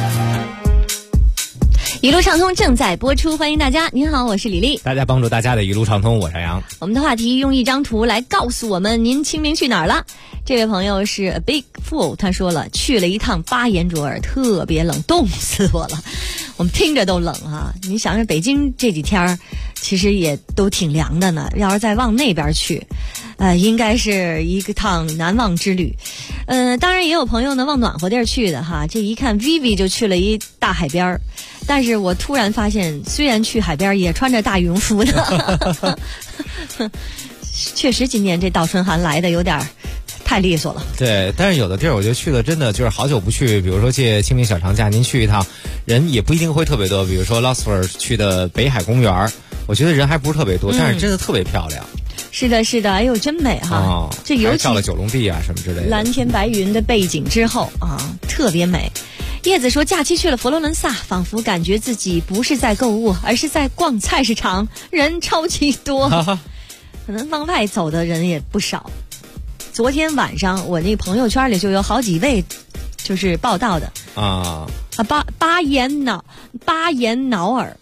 一路畅通正在播出，欢迎大家。您好，我是李丽。 大家帮助大家的一路畅通，我是杨。 我们的话题用一张图来告诉我们您清明去哪儿了。这位朋友是 A Big Fool， 他说了去了一趟巴彦卓尔，特别冷，冻死我了。我们听着都冷啊！你想想北京这几天其实也都挺凉的呢，要是再往那边去应该是一个趟难忘之旅。当然也有朋友呢往暖和地儿去的哈。这一看 Vivi 就去了一大海边，但是我突然发现，虽然去海边也穿着大羽绒服的，确实今年这倒春寒来的有点太利索了。 对，但是有的地儿我觉得去的真的就是好久不去，比如说借清明小长假您去一趟，人也不一定会特别多。比如说 Losfer 去的北海公园，我觉得人还不是特别多，但是真的特别漂亮。 是的，是的，哎呦，真美哈！这尤其照了九龙壁啊什么之类的， 蓝天白云的背景之后啊，特别美。叶子说，假期去了佛罗伦萨，仿佛感觉自己不是在购物，而是在逛菜市场，人超级多，可能往外走的人也不少。昨天晚上我那朋友圈里就有好几位就是报道的巴彦淖尔，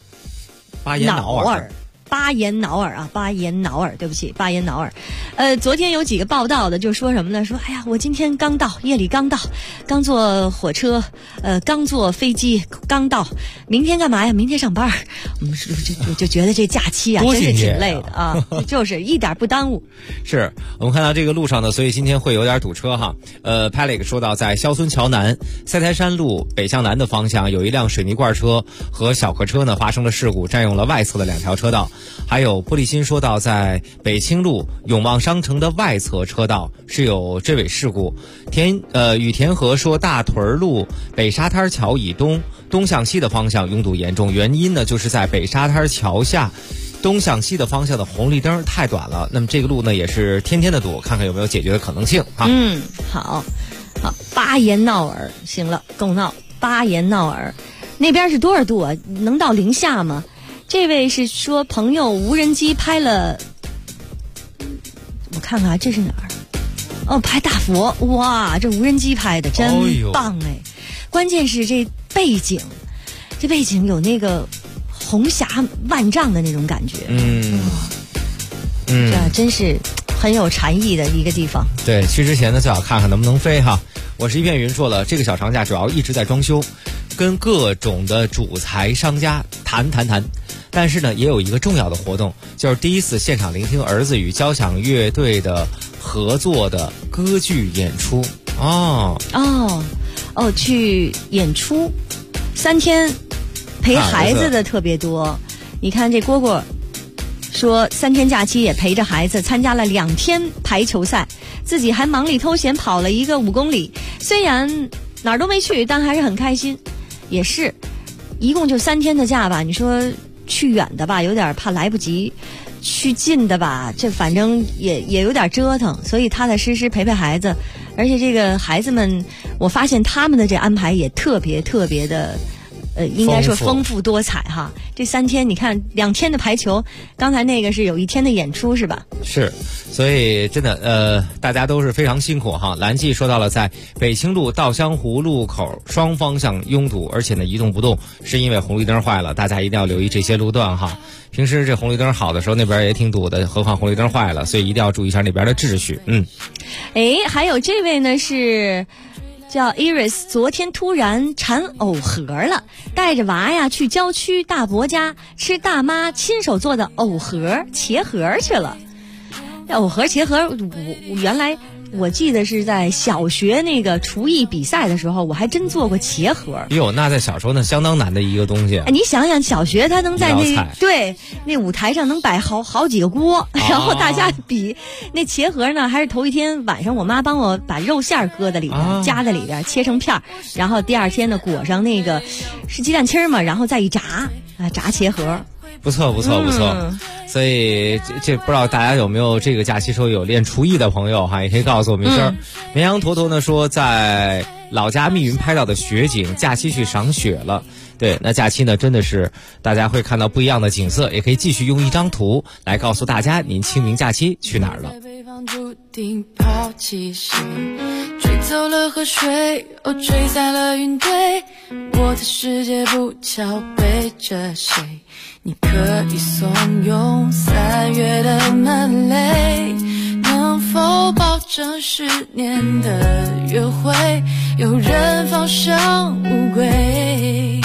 对不起，巴彦淖尔。昨天有几个报道的就说什么呢？说哎呀，我今天刚到，夜里刚到，刚坐火车，刚坐飞机，刚到，明天干嘛呀？明天上班。我们就觉得这假期啊，真是挺累的啊，就是一点不耽误。 是我们看到这个路上呢，所以今天会有点堵车哈。Palik 说到，在肖村桥南赛台山路北向南的方向，有一辆水泥罐车和小客车呢发生了事故，占用了外侧的2条车道。还有玻璃心说到，在北青路永旺商城的外侧车道是有追尾事故。雨田河说，大屯路北沙滩桥以东向西的方向拥堵严重，原因呢就是在北沙滩桥下东向西的方向的红绿灯太短了。那么这个路呢也是天天的堵，看看有没有解决的可能性啊。 好，巴彦淖尔，行了，够闹。巴彦淖尔那边是多少度啊？能到零下吗？这位是说朋友无人机拍了，我看看这是哪儿？拍大佛，哇，这无人机拍的真棒哎！关键是这背景有那个红霞万丈的那种感觉，这真是很有禅意的一个地方。 对，去之前呢最好看看能不能飞哈。我是一片云说了，这个小长假主要一直在装修，跟各种的主材商家谈。但是呢，也有一个重要的活动，就是第一次现场聆听儿子与交响乐队的合作的歌剧演出。去演出3天，陪孩子的特别多。你看这蝈蝈说3天假期也陪着孩子参加了2天排球赛，自己还忙里偷闲跑了一个5公里。虽然哪儿都没去，但还是很开心。也是，一共就3天的假吧，你说去远的吧，有点怕来不及；去近的吧，这反正也有点折腾，所以踏踏实实陪孩子。而且这个孩子们，我发现他们的这安排也特别的应该说丰富多彩哈。这3天你看2天的排球，刚才那个是有1天的演出是吧？是，所以真的大家都是非常辛苦哈。蓝记说到了，在北青路稻香湖路口双方向拥堵，而且呢一动不动，是因为红绿灯坏了，大家一定要留意这些路段哈。平时这红绿灯好的时候那边也挺堵的，何况红绿灯坏了，所以一定要注意一下那边的秩序。还有这位呢是叫 Iris， 昨天突然馋藕盒了，带着娃呀去郊区大伯家吃大妈亲手做的藕盒茄盒去了。 藕盒茄盒，我原来我记得是在小学那个厨艺比赛的时候，我还真做过茄盒。 哟，那在小时候那相当难的一个东西。 你想想，小学他能在那舞台上能摆好几个锅，然后大家比那茄盒呢，还是头一天晚上我妈帮我把肉馅搁在里边，夹在里边，切成片儿，然后第二天呢裹上那个是鸡蛋清嘛，然后再一炸茄盒。 不错，所以这不知道大家有没有这个假期时候有练厨艺的朋友哈，也可以告诉我们一声。绵羊坨坨呢说在老家密云拍到的雪景，假期去赏雪了。对，那假期呢真的是大家会看到不一样的景色，也可以继续用一张图来告诉大家您清明假期去哪儿了。 注定抛弃谁，吹走了河水，吹散了云堆，我的世界不巧背着谁，你可以怂恿3月的门泪，能否保证10年的约会有人放上乌龟？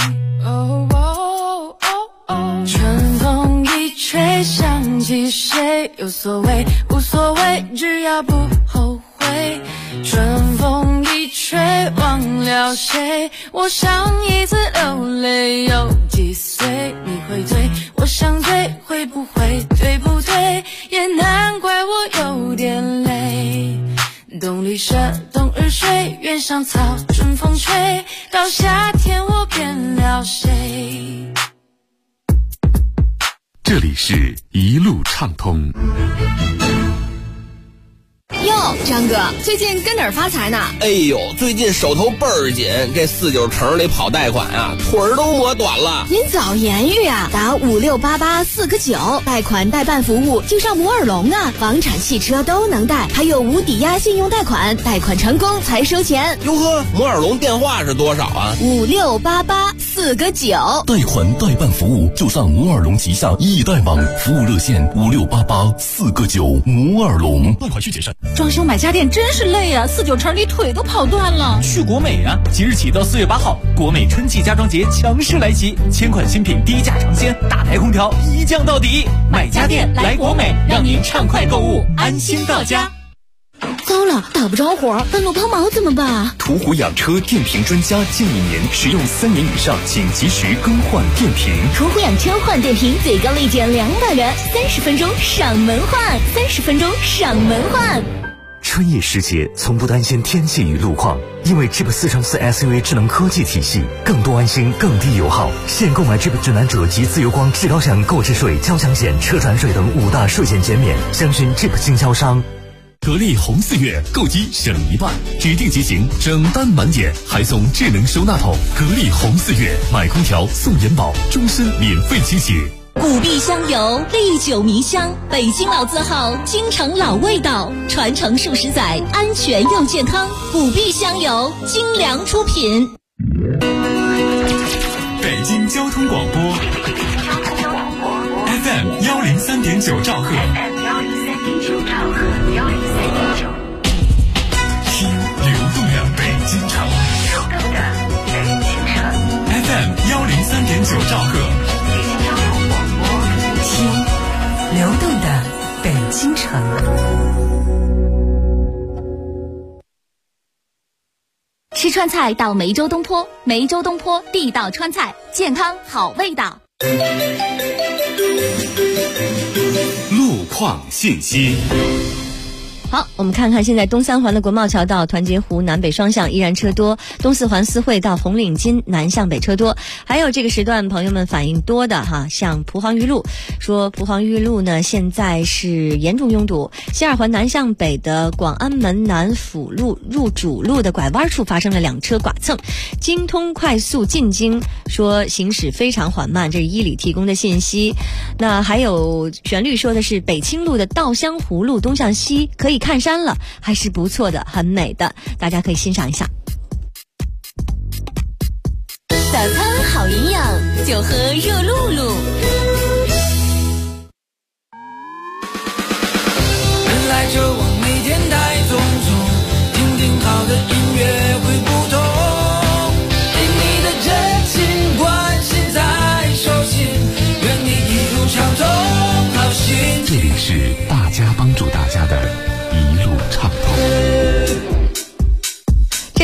春风一吹想起谁，有所谓无所谓，只要不后悔。春风一吹忘了谁，我上一次流泪有几岁？你会醉，我想醉，会不会对不对？也难怪我有点累。冬里舍冬日睡，原上草春风吹，到夏天我变了谁？ 这里是一路畅通。 哟，张哥，最近跟哪儿发财呢？ 哎呦，最近手头倍儿紧，这49城里跑贷款啊，腿儿都磨短了。 您早言语啊，打5688-4个9，贷款代办服务就上摩尔龙啊，房产、汽车都能贷，还有无抵押信用贷款，贷款成功才收钱。 哟呵，摩尔龙电话是多少啊 ？5688-4个9， 贷款代办服务就上摩尔龙旗下易贷网，服务热线5688-4个9，摩尔龙。贷款需谨慎。 装修买家电真是累啊，49城里腿都跑断了。 去国美啊！即日起到4月8号，国美春季家装节强势来袭，1000款新品低价尝鲜，大台空调一降到底。买家电来国美，让您畅快购物，安心到家。 糟了，打不着火，半路抛锚怎么办？ 途虎养车电瓶专家近1年，使用3年以上，请及时更换电瓶。 途虎养车换电瓶最高立减200元，30分钟上门换，30分钟上门换。 春夜时节，从不担心天气与路况，因为 Jeep 4×4 SUV 智能科技体系，更多安心，更低油耗。现购买 Jeep 智囊者及自由光至高享购置税、交强险、车船税等5大税险减免，详询 Jeep 经销商。格力红4月购机省1半，指定机型整单满减，还送智能收纳桶。格力红4月买空调送延保，终身免费清洗。 古碧香油，历久弥香，北京老字号，京城老味道，传承数十载，安全又健康。古碧香油，精良出品。 北京交通广播 FM 103.9兆赫，听流动的北京城，FM 103.9兆赫。 流动的北京城。 吃川菜到梅州东坡，梅州东坡地道川菜，健康好味道。 路况信息。 好，我们看看现在东3环的国贸桥到团结湖南北双向依然车多，东4环思汇到红领巾南向北车多，还有这个时段朋友们反映多的哈，像蒲黄榆路，说蒲黄榆路呢现在是严重拥堵，西2环南向北的广安门南辅路入主路的拐弯处发生了2车剐蹭，京通快速进京说行驶非常缓慢，这是伊里提供的信息。那还有旋律说的是北清路的稻香湖路东向西可以看山了，还是不错的，很美的，大家可以欣赏一下。 早餐好营养，就喝热露露。 人来车往，每天带匆匆，听听好的音乐会不同，对你的真心关心在手心，愿你一路畅通好心。 这里是大家帮助大家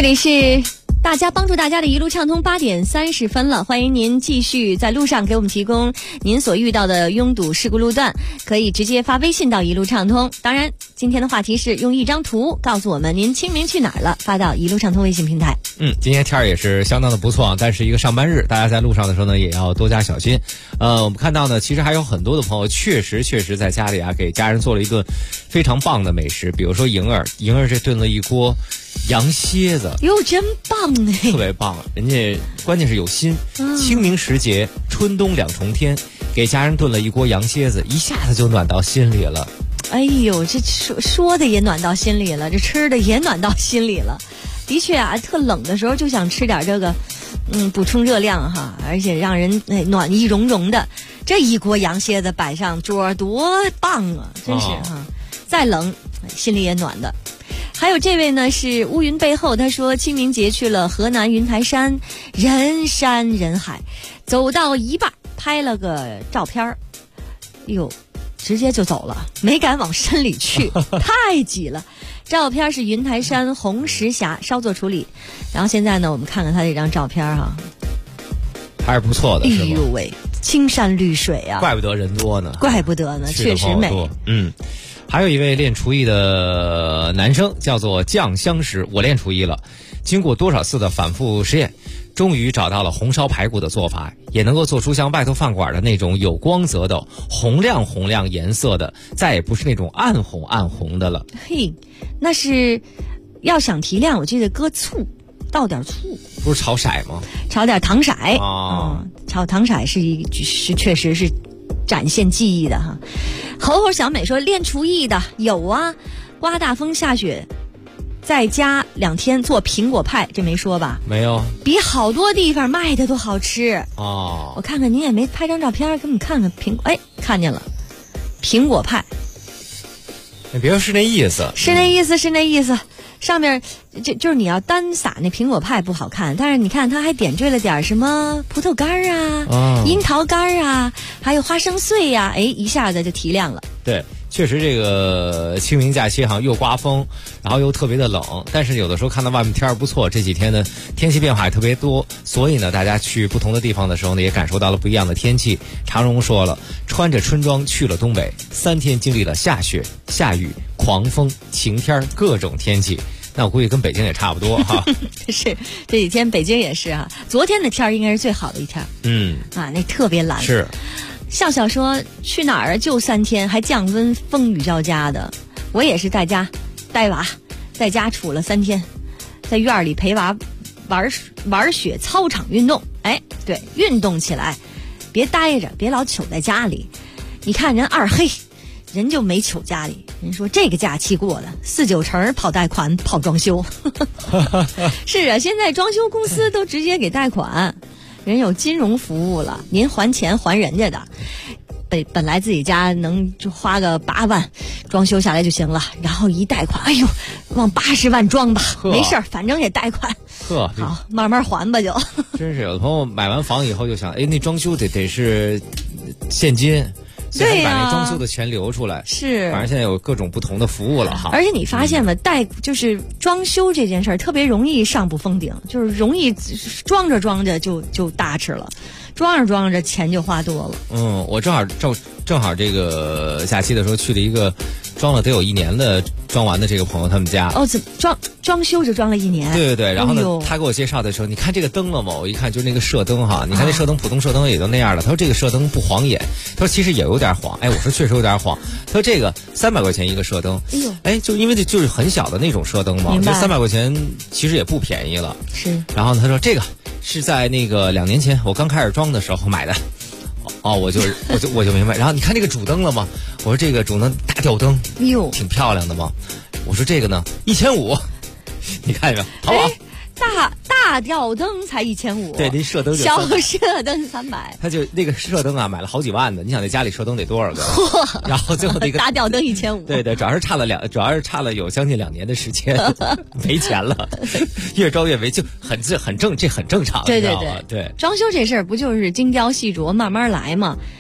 里是大家帮助大家的一路畅通，8点30分了，欢迎您继续在路上给我们提供您所遇到的拥堵事故路段，可以直接发微信到一路畅通。当然，今天的话题是用一张图告诉我们您清明去哪儿了，发到一路畅通微信平台。 今天天儿也是相当的不错啊，但是一个上班日，大家在路上的时候呢，也要多加小心。我们看到呢，其实还有很多的朋友确实在家里啊，给家人做了一顿非常棒的美食，比如说莹儿这炖了一锅羊蝎子， 哟，真棒哎， 特别棒！人家关键是有心，清明时节，春冬两重天，给家人炖了一锅羊蝎子，一下子就暖到心里了。 哎呦，这说的也暖到心里了，这吃的也暖到心里了。的确啊，特冷的时候就想吃点这个，补充热量哈，而且让人暖意融融的。这一锅羊蝎子摆上桌，多棒啊！真是哈，再冷心里也暖的。还有这位呢是乌云背后，他说清明节去了河南云台山，人山人海，走到一半拍了个照片哟，直接就走了，没敢往山里去，太挤了。照片是云台山红石峡稍作处理，然后现在呢我们看看他这张照片还是不错的。 哎呦喂，青山绿水啊， 怪不得人多呢， 怪不得呢，确实美。 还有一位练厨艺的男生叫做酱香石，我练厨艺了，经过多少次的反复实验，终于找到了红烧排骨的做法，也能够做出像外头饭馆的那种有光泽的红亮颜色的，再也不是那种暗红的了。 嘿，那是要想提亮，我记得搁醋，倒点醋， 不是炒色吗？ 炒点糖色炒糖色是确实是展现技艺的哈。猴小美说练厨艺的有啊，刮大风下雪在家2天做苹果派，这没说吧？ 没有，比好多地方卖的都好吃哦。 我看看您也没拍张照片，给我们看看看见了苹果派。 你别说是那意思， 是那意思。上面就是你要单撒那苹果派不好看，但是你看它还点缀了点什么葡萄干樱桃干还有花生碎呀，一下子就提亮了。 对，确实这个清明假期好像又刮风，然后又特别的冷，但是有的时候看到外面天儿不错，这几天呢天气变化也特别多，所以呢大家去不同的地方的时候呢也感受到了不一样的天气。常荣说了，穿着春装去了东北，3天经历了下雪、下雨、狂风、晴天各种天气。那我估计跟北京也差不多哈。 是，这几天北京也是啊，昨天的天应该是最好的一天。那特别蓝。 是。 笑笑说去哪儿就3天，还降温，风雨交加的。我也是在家带娃，在家处了3天，在院里陪娃玩雪，操场运动。对，运动起来，别待着，别老糗在家里。你看人二黑，人就没糗家里。人说这个假期过的4、9成跑贷款跑装修。是啊，现在装修公司都直接给贷款，人有金融服务了，您还钱还人家的。本来自己家能就花个8万装修下来就行了，然后一贷款，往80万装吧，没事儿，反正也贷款。好，慢慢还吧就。 真是有的朋友买完房以后就想，那装修得是现金。对呀，把那装修的钱留出来。是，反正现在有各种不同的服务了哈。 而且你发现吗？就是装修这件事儿特别容易上不封顶，就是容易装着就大吃了，装着钱就花多了。 我正好这个假期的时候去了一个装了得有1年的装完的这个朋友他们家。 怎么装修就装了1年？ 对，然后呢，他给我介绍的时候，你看这个灯了吗？我一看就是那个射灯哈，你看那射灯，普通射灯也就那样了。他说这个射灯不晃眼，他说其实也有点晃。我说确实有点晃。他说这个300块钱一个射灯，就因为就是很小的那种射灯嘛，这300块钱其实也不便宜了。 是。然后他说这个是在那个2年前我刚开始装的时候买的。我就明白。然后你看这个主灯了吗？我说这个主灯大吊灯，挺漂亮的嘛。我说这个呢1500，你看见没有？淘宝大吊灯才1500， 对，那射灯就小射灯300。 他就那个射灯啊，买了好几万的。你想那家里射灯得多少个？然后最后那个大吊灯1500。 对，主要是差了有将近2年的时间，没钱了，越装越没，就很正常。 对，装修这事儿不就是精雕细琢，慢慢来吗？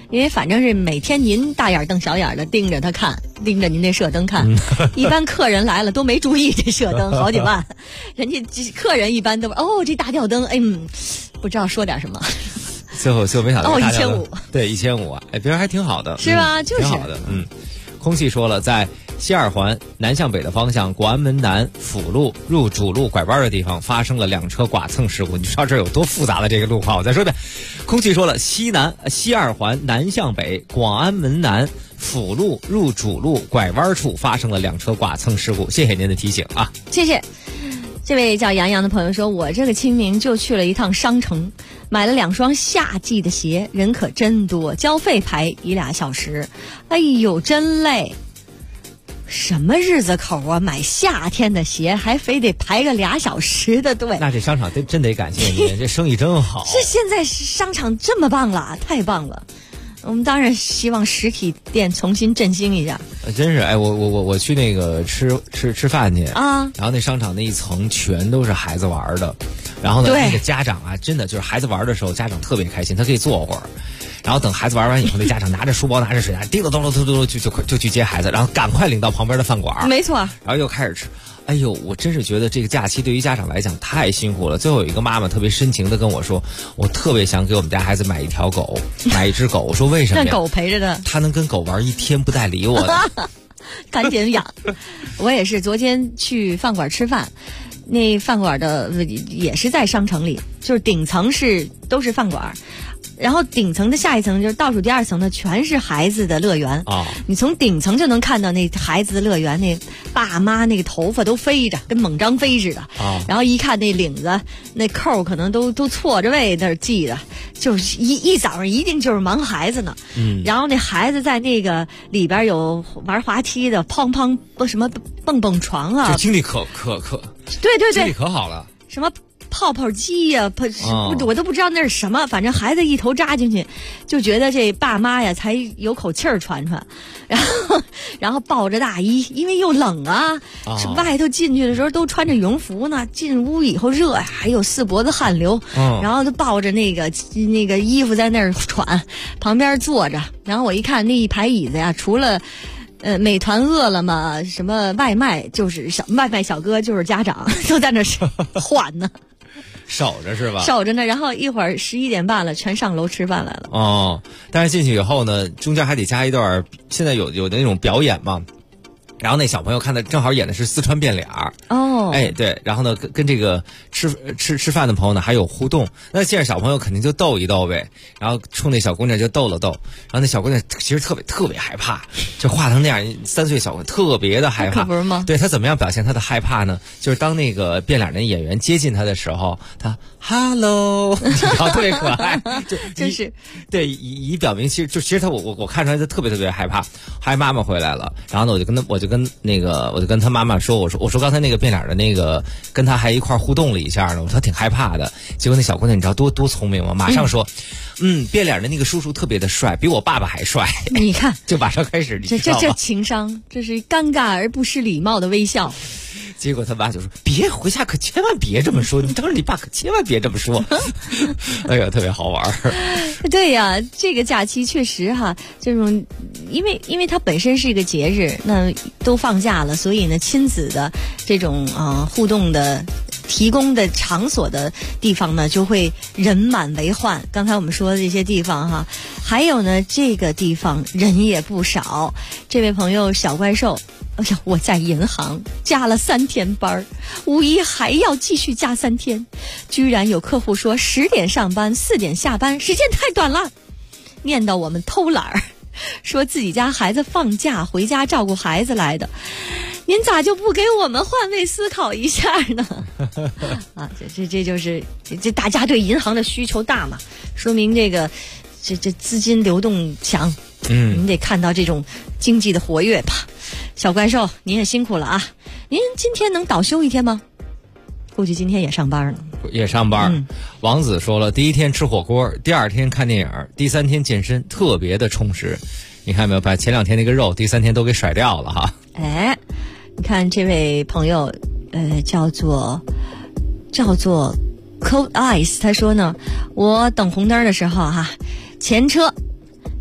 因为反正是每天您大眼瞪小眼的盯着他看，盯着您那射灯看。一般客人来了都没注意这射灯好几万，人家客人一般都这大吊灯，不知道说点什么。 最后没想到 1500， 对，1500啊，别人还挺好的， 是吧？就是挺好的，空气说了，在西二环南向北的方向广安门南辅路入主路拐弯的地方发生了2车剐蹭事故。你知道这有多复杂的这个路况？我再说一遍，空气说了，西二环南向北广安门南辅路入主路拐弯处发生了2车剐蹭事故。谢谢您的提醒啊！ 谢谢。这位叫杨洋的朋友说，我这个清明就去了一趟商城，买了2双夏季的鞋，人可真多，交费排1、2小时，哎呦真累。什么日子口啊，买夏天的鞋还非得排个2小时的队。 那这商场真得感谢您，这生意真好。 是现在商场这么棒了，太棒了。我们当然希望实体店重新振兴一下。 真是，我去那个吃饭去啊， 然后那商场那一层全都是孩子玩的，然后呢，那个家长啊，真的就是孩子玩的时候，家长特别开心，他可以坐会儿。然后等孩子玩完以后，那家长拿着书包拿着水袋，叮咚咚咚咚咚就去接孩子，然后赶快领到旁边的饭馆。 没错。 然后又开始吃。哎呦，我真是觉得这个假期对于家长来讲太辛苦了。最后有一个妈妈特别深情的跟我说，我特别想给我们家孩子买一条狗，买一只狗。我说为什么呀？ 让狗陪着他， 他能跟狗玩1天不带理我的。 赶紧养。我也是昨天去饭馆吃饭，那饭馆的也是在商城里，就是顶层都是饭馆。然后顶层的下一层就是倒数第2层的全是孩子的乐园啊！ 你从顶层就能看到那孩子的乐园，那爸妈那个头发都飞着，跟猛张飞似的啊！ 然后一看那领子那扣可能都错着位那儿系的，就是一早上一定就是忙孩子呢。然后那孩子在那个里边有玩滑梯的，砰什么蹦床啊， 这经历可对， 经历可好了， 什么泡泡机呀，我都不知道那是什么，反正孩子一头扎进去，就觉得这爸妈呀才有口气儿喘，然后抱着大衣，因为又冷啊，外头进去的时候都穿着羽绒服呢，进屋以后热呀，还有4脖子汗流，然后就抱着那个衣服在那儿喘，旁边坐着，然后我一看那一排椅子呀，除了美团、饿了么什么外卖，就是外卖小哥就是家长都在那缓呢。 守着是吧？ 守着呢，然后一会儿11点半了，全上楼吃饭来了。 哦，但是进去以后呢，中间还得加一段，现在有的那种表演嘛。然后那小朋友看的正好演的是四川变脸儿哦， 哎对，然后呢跟这个吃饭的朋友呢还有互动，那见着小朋友肯定就逗一逗呗，然后冲那小姑娘就逗了逗，然后那小姑娘其实特别害怕，就画成那样，3岁小姑娘特别的害怕， 可不是吗？ 对，她怎么样表现她的害怕呢？就是当那个变脸的演员接近她的时候，她 hello， 然后特别可爱， 就是对以表明其实她我看出来她特别害怕。后来妈妈回来了，然后呢我就跟她妈妈说，我说刚才那个变脸的那个跟她还一块互动了一下呢，我说她挺害怕的。结果那小姑娘你知道多聪明吗？马上说，变脸的那个叔叔特别的帅，比我爸爸还帅。 你看， 就马上开始， 这情商，这是尴尬而不失礼貌的微笑。 结果他爸就说：“别回家，可千万别这么说。你当着你爸可千万别这么说。”哎呀，特别好玩。 对呀，这个假期确实哈，这种因为它本身是一个节日，那都放假了，所以呢，亲子的这种互动的提供的场所的地方呢，就会人满为患。刚才我们说的这些地方哈，还有呢，这个地方人也不少。这位朋友小怪兽。哎呀，我在银行加了3天班，5一还要继续加3天，居然有客户说10点上班，4点下班，时间太短了，念叨我们偷懒儿，说自己家孩子放假回家照顾孩子来的，您咋就不给我们换位思考一下呢？啊，这就是这大家对银行的需求大嘛，说明这资金流动强，您得看到这种经济的活跃吧。小怪兽，您也辛苦了啊！您今天能倒休1天吗？估计今天也上班呢。 也上班。王子说了，第1天吃火锅，第2天看电影，第3天健身，特别的充实。你看没有，把前2天那个肉，第3天都给甩掉了哈。 哎，你看这位朋友，叫做 Cold Eyes， 他说呢，我等红灯的时候哈，前车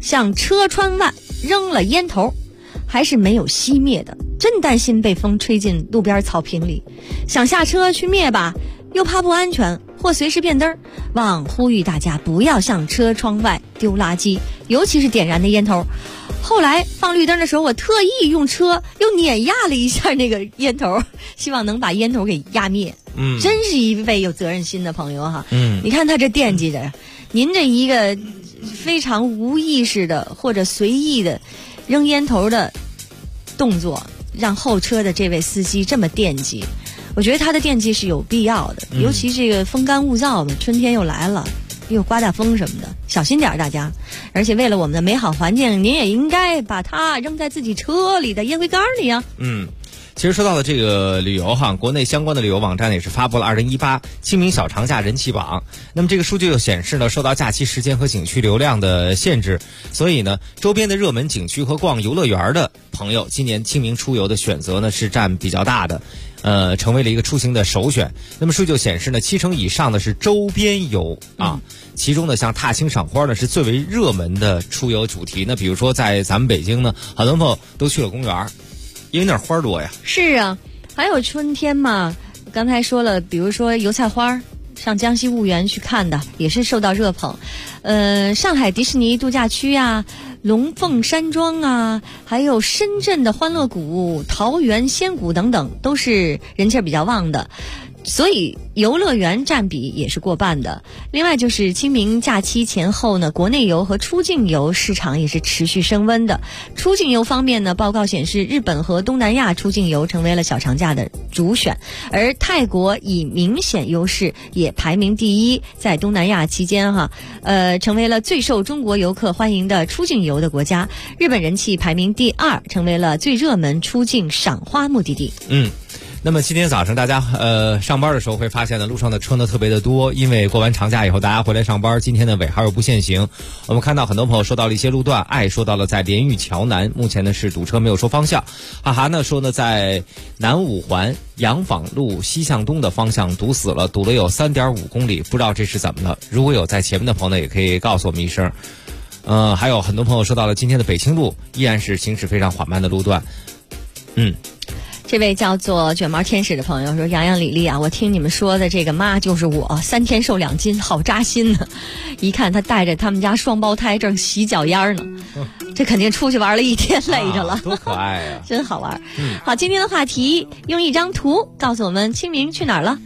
向车窗外扔了烟头，还是没有熄灭的，真担心被风吹进路边草坪里，想下车去灭吧，又怕不安全或随时变灯，望呼吁大家不要向车窗外丢垃圾，尤其是点燃的烟头。后来放绿灯的时候，我特意用车又碾压了一下那个烟头，希望能把烟头给压灭。真是一位有责任心的朋友哈。你看他这惦记着，您这一个非常无意识的或者随意的扔烟头的动作，让后车的这位司机这么惦记，我觉得他的惦记是有必要的。尤其这个风干物燥的，春天又来了，又刮大风什么的，小心点大家。而且为了我们的美好环境，您也应该把它扔在自己车里的烟灰缸里啊。 其实说到了这个旅游哈，国内相关的旅游网站也是发布了2018清明小长假人气榜。那么这个数据又显示呢，受到假期时间和景区流量的限制，所以呢，周边的热门景区和逛游乐园的朋友，今年清明出游的选择呢是占比较大的，成为了一个出行的首选。那么数据显示呢，70%以上的是周边游啊，其中呢像踏青赏花呢是最为热门的出游主题。那比如说在咱们北京呢，很多朋友都去了公园，因为那儿花多呀。 是啊，还有春天嘛，刚才说了，比如说油菜花，上江西婺源去看的也是受到热捧。上海迪士尼度假区啊，龙凤山庄啊，还有深圳的欢乐谷、桃园仙谷等等，都是人气比较旺的。所以游乐园占比也是过半的。另外就是清明假期前后呢，国内游和出境游市场也是持续升温的。出境游方面呢，报告显示日本和东南亚出境游成为了小长假的主选，而泰国以明显优势也排名第一，在东南亚期间成为了最受中国游客欢迎的出境游的国家。日本人气排名第2，成为了最热门出境赏花目的地。 那么今天早上大家上班的时候会发现呢，路上的车呢特别的多，因为过完长假以后大家回来上班，今天的尾号又不限行。我们看到很多朋友说到了一些路段，爱说到了在连玉桥南，目前呢是堵车没有说方向。哈哈呢说呢在南五环洋坊路西向东的方向堵死了，堵了有3.5公里，不知道这是怎么了。如果有在前面的朋友呢，也可以告诉我们一声。还有很多朋友说到了今天的北清路依然是行驶非常缓慢的路段。 这位叫做卷毛天使的朋友说，洋洋李丽啊，我听你们说的这个妈就是我，3天瘦2斤，好扎心呢。一看他带着他们家双胞胎正洗脚烟呢，这肯定出去玩了1天累着了， 多可爱啊真好玩。好，今天的话题用一张图告诉我们清明去哪儿了。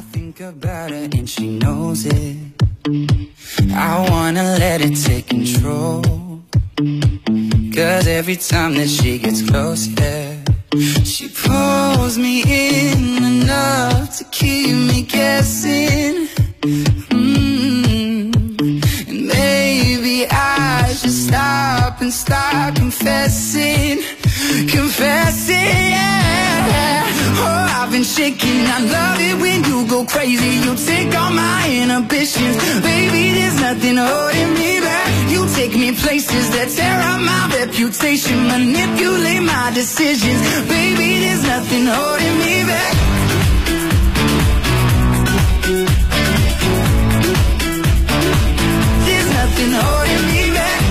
I wanna let it take control, 'cause every time that she gets close, yeah, she pulls me in enough to keep me guessing. And maybe I should stop and start confessing, yeah. Oh, I've been shaking, I love it when you go crazy. You take all my inhibitions, baby, there's nothing holding me back. You take me places that tear up my reputation, manipulate my decisions, baby, there's nothing holding me back. There's nothing holding me back.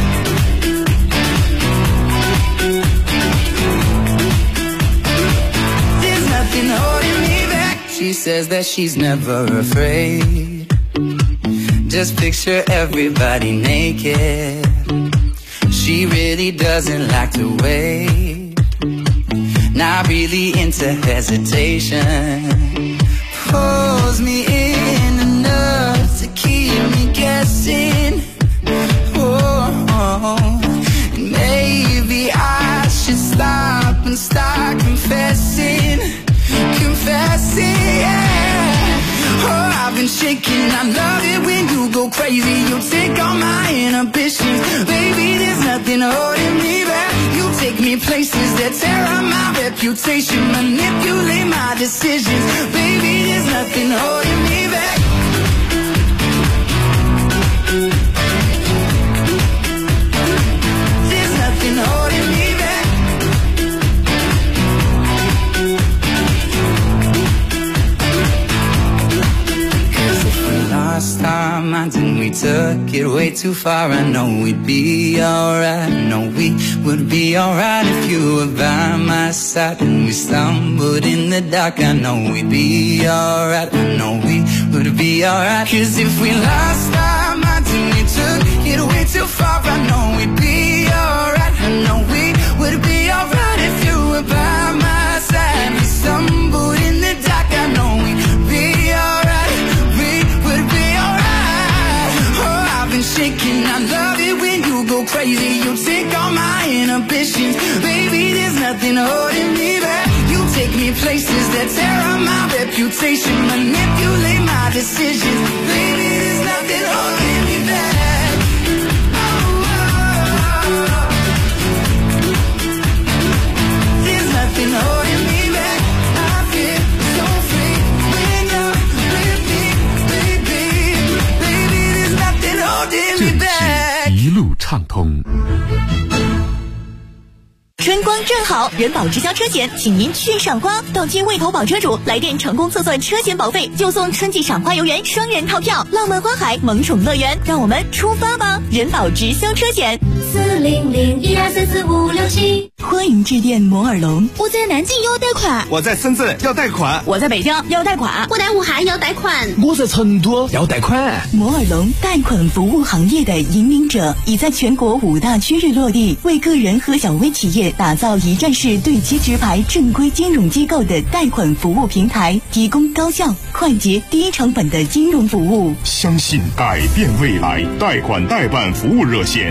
There's nothing holding me back. She says that she's never afraid. Just picture everybody naked. She really doesn't like to wait. Not really into hesitation. Pulls me in enough to keep me guessing. Oh, and maybe I should stop and start confessing, yeah. Oh, I've been shaking, I love it when you go crazy. You take all my inhibitions, baby, there's nothing holding me back. You take me places that tear up my reputation, manipulate my decisions, baby, there's nothing holding me back. There's nothing holding me back. Last time minds and we took it way too far. I know we'd be alright. I know we would be alright if you were by my side. And we stumbled in the dark. I know we'd be alright. I know we would be alright. 'Cause if we lost our minds and we took it way too far, I know we'd be alright. I know we would be alright if you were by my side. We stumbled in the dark. I know we'd be alright. We would be alright. Oh, I've been shaking. I love it when you go crazy. You take all my inhibitions. Baby, there's nothing holding me back. You take me places that tear up my reputation. Manipulate my decisions. Baby, there's nothing holding me back. Oh, oh, oh. There's nothing holding me back. I feel so free when you're with me, baby. Baby, there's nothing holding me back. 一路畅通。 春光正好，人保直销车险，请您去赏花。到期未投保车主来电成功测算车险保费，就送春季赏花游园双人套票，浪漫花海萌宠乐园。让我们出发吧！人保直销车险 40012445567。 欢迎致电摩尔龙。 我在南京要贷款， 我在深圳要贷款， 我在北京要贷款， 我在武汉要贷款， 我在成都要贷款。 摩尔龙贷款服务行业的引领者，已在全国5大区域落地，为个人和小微企业打造一站式对接直排正规金融机构的贷款服务平台，提供高效、快捷、低成本的金融服务。 相信改变未来，贷款代办服务热线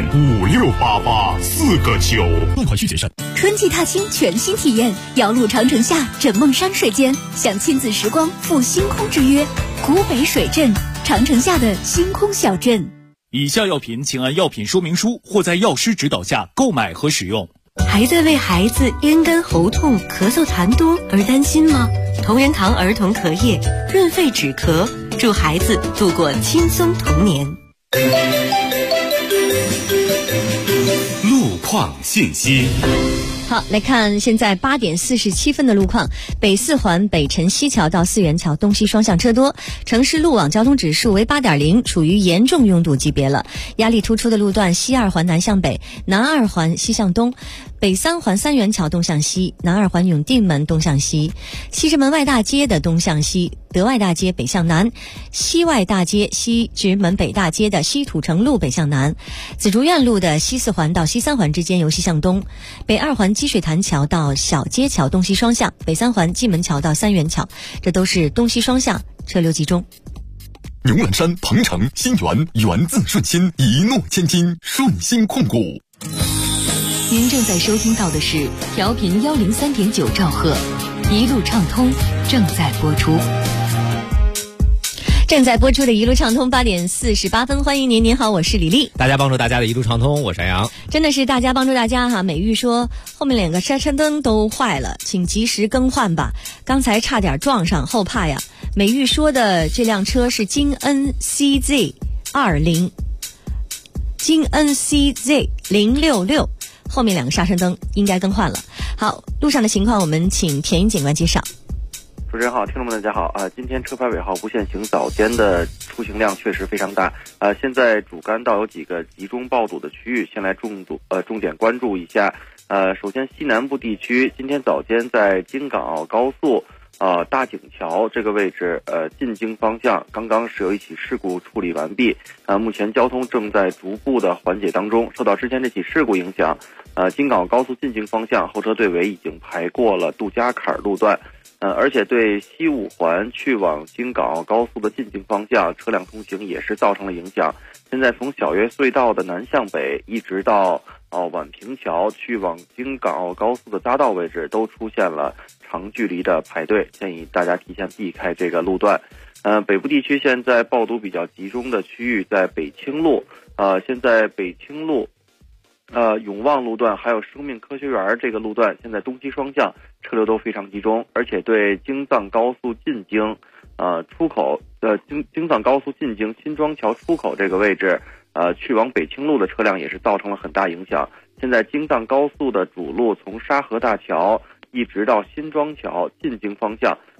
568849， 贷款需谨慎。 春季踏青全新体验，遥路长城下，枕梦山水间，享亲子时光，赴星空之约。古北水镇，长城下的星空小镇。 以下药品请按药品说明书或在药师指导下购买和使用。 还在为孩子咽干喉痛、咳嗽痰多而担心吗？同仁堂儿童咳液润肺止咳，助孩子度过轻松童年。 路况信息。 好，来看现在8点47分的路况。北四环北辰西桥到四元桥东西双向车多，城市路网交通指数为8.0，处于严重拥堵级别了。压力突出的路段：西二环南向北，南二环西向东，北三环三元桥东向西，南二环永定门东向西，西直门外大街的东向西，德外大街北向南，西外大街西直门北大街的西土城路北向南，紫竹院路的西四环到西三环之间由西向东，北二环积水潭桥到小街桥东西双向，北三环蓟门桥到三元桥，这都是东西双向，车流集中。 牛栏山、鹏城、新源，源自顺心，一诺千金，顺心控股。 您正在收听到的是调频103.9兆赫，一路畅通正在播出。 正在播出的一路畅通，8点48分，欢迎您，您好，我是李丽。 大家帮助大家的一路畅通，我是杨洋。 真的是大家帮助大家哈。美玉说后面2个刹车灯都坏了，请及时更换吧，刚才差点撞上，后怕呀。美玉说的这辆车是京恩 CZ20， 京恩 CZ066，后面2个刹车灯应该更换了。好，路上的情况我们请田英警官介绍。 主持人好，听众们大家好今天车牌尾号不限行早间的出行量确实非常大现在主干道有几个集中爆堵的区域，先来重点关注一下首先西南部地区，今天早间在京港澳高速大井桥这个位置进京方向刚刚是有一起事故处理完毕目前交通正在逐步的缓解当中。受到之前这起事故影响京港澳高速进京方向后车队尾已经排过了杜家坎路段而且对西五环去往京港澳高速的进京方向车辆通行也是造成了影响。现在从小约隧道的南向北一直到宛平桥去往京港澳高速的匝道位置都出现了长距离的排队，建议大家提前避开这个路段。北部地区现在爆堵比较集中的区域在北清路现在北清路永旺路段还有生命科学园这个路段，现在东西双向车流都非常集中，而且对京藏高速进京出口京藏高速进京新庄桥出口这个位置去往北清路的车辆也是造成了很大影响。现在京藏高速的主路从沙河大桥一直到新庄桥进京方向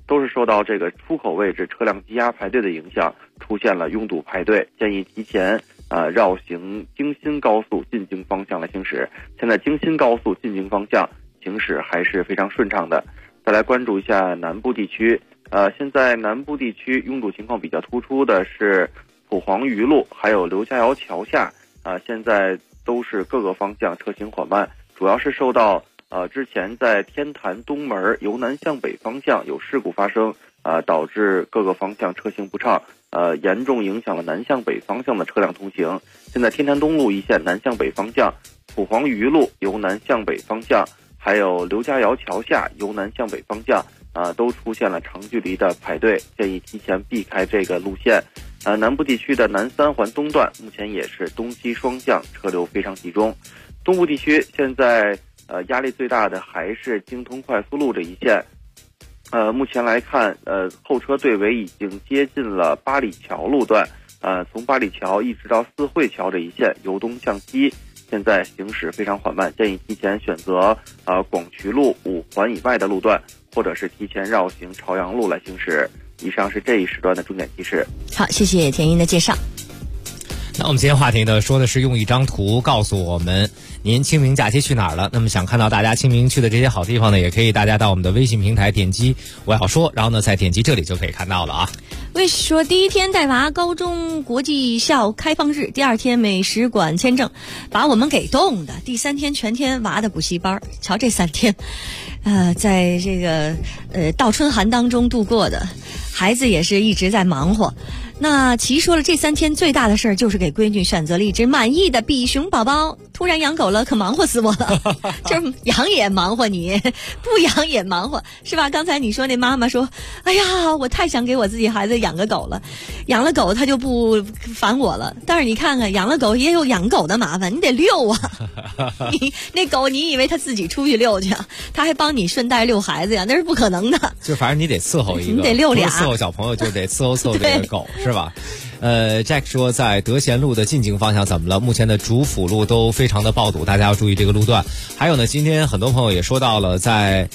都是受到这个出口位置车辆积压排队的影响，出现了拥堵排队，建议提前绕行京新高速进京方向来行驶。现在京新高速进京方向行驶还是非常顺畅的。再来关注一下南部地区，现在南部地区拥堵情况比较突出的是蒲黄榆路还有刘家窑桥下，现在都是各个方向车行缓慢，主要是受到之前在天坛东门由南向北方向有事故发生，导致各个方向车行不畅，严重影响了南向北方向的车辆通行。现在天坛东路一线南向北方向，蒲黄榆路由南向北方向，还有刘家窑桥下由南向北方向，都出现了长距离的排队，建议提前避开这个路线。南部地区的南三环东段目前也是东西双向车流非常集中。东部地区现在压力最大的还是京通快速路这一线。目前来看，后车队尾已经接近了八里桥路段，从八里桥一直到四惠桥这一线由东向西，现在行驶非常缓慢，建议提前选择广渠路5环以外的路段，或者是提前绕行朝阳路来行驶。以上是这一时段的重点提示。 好，谢谢田英的介绍。 那我们今天话题呢，说的是用一张图告诉我们您清明假期去哪儿了。那么想看到大家清明去的这些好地方呢，也可以大家到我们的微信平台点击我要说，然后呢再点击这里就可以看到了啊。 为说第一天带娃高中国际校开放日，第二天美食馆签证，把我们给冻的。第三天全天娃的补习班，瞧这3天，在这个倒春寒当中度过的，孩子也是一直在忙活。那齐说了，这3天最大的事儿就是给闺女选择了一只满意的比熊宝宝。突然养狗了，可忙活死我了。就是养也忙活你，不养也忙活，是吧？刚才你说那妈妈说，哎呀，我太想给我自己孩子养个狗了，养了狗他就不烦我了。但是你看看，养了狗也有养狗的麻烦，你得遛啊。你那狗，你以为他自己出去遛去，他还帮你顺带遛孩子呀？那是不可能的。 就反正你得伺候一个， 你得遛俩， 伺候小朋友就得伺候这个狗，是吧？Jack 说，在德贤路的进京方向怎么了？目前的主辅路都非常的爆堵，大家要注意这个路段。还有呢，今天很多朋友也说到了，在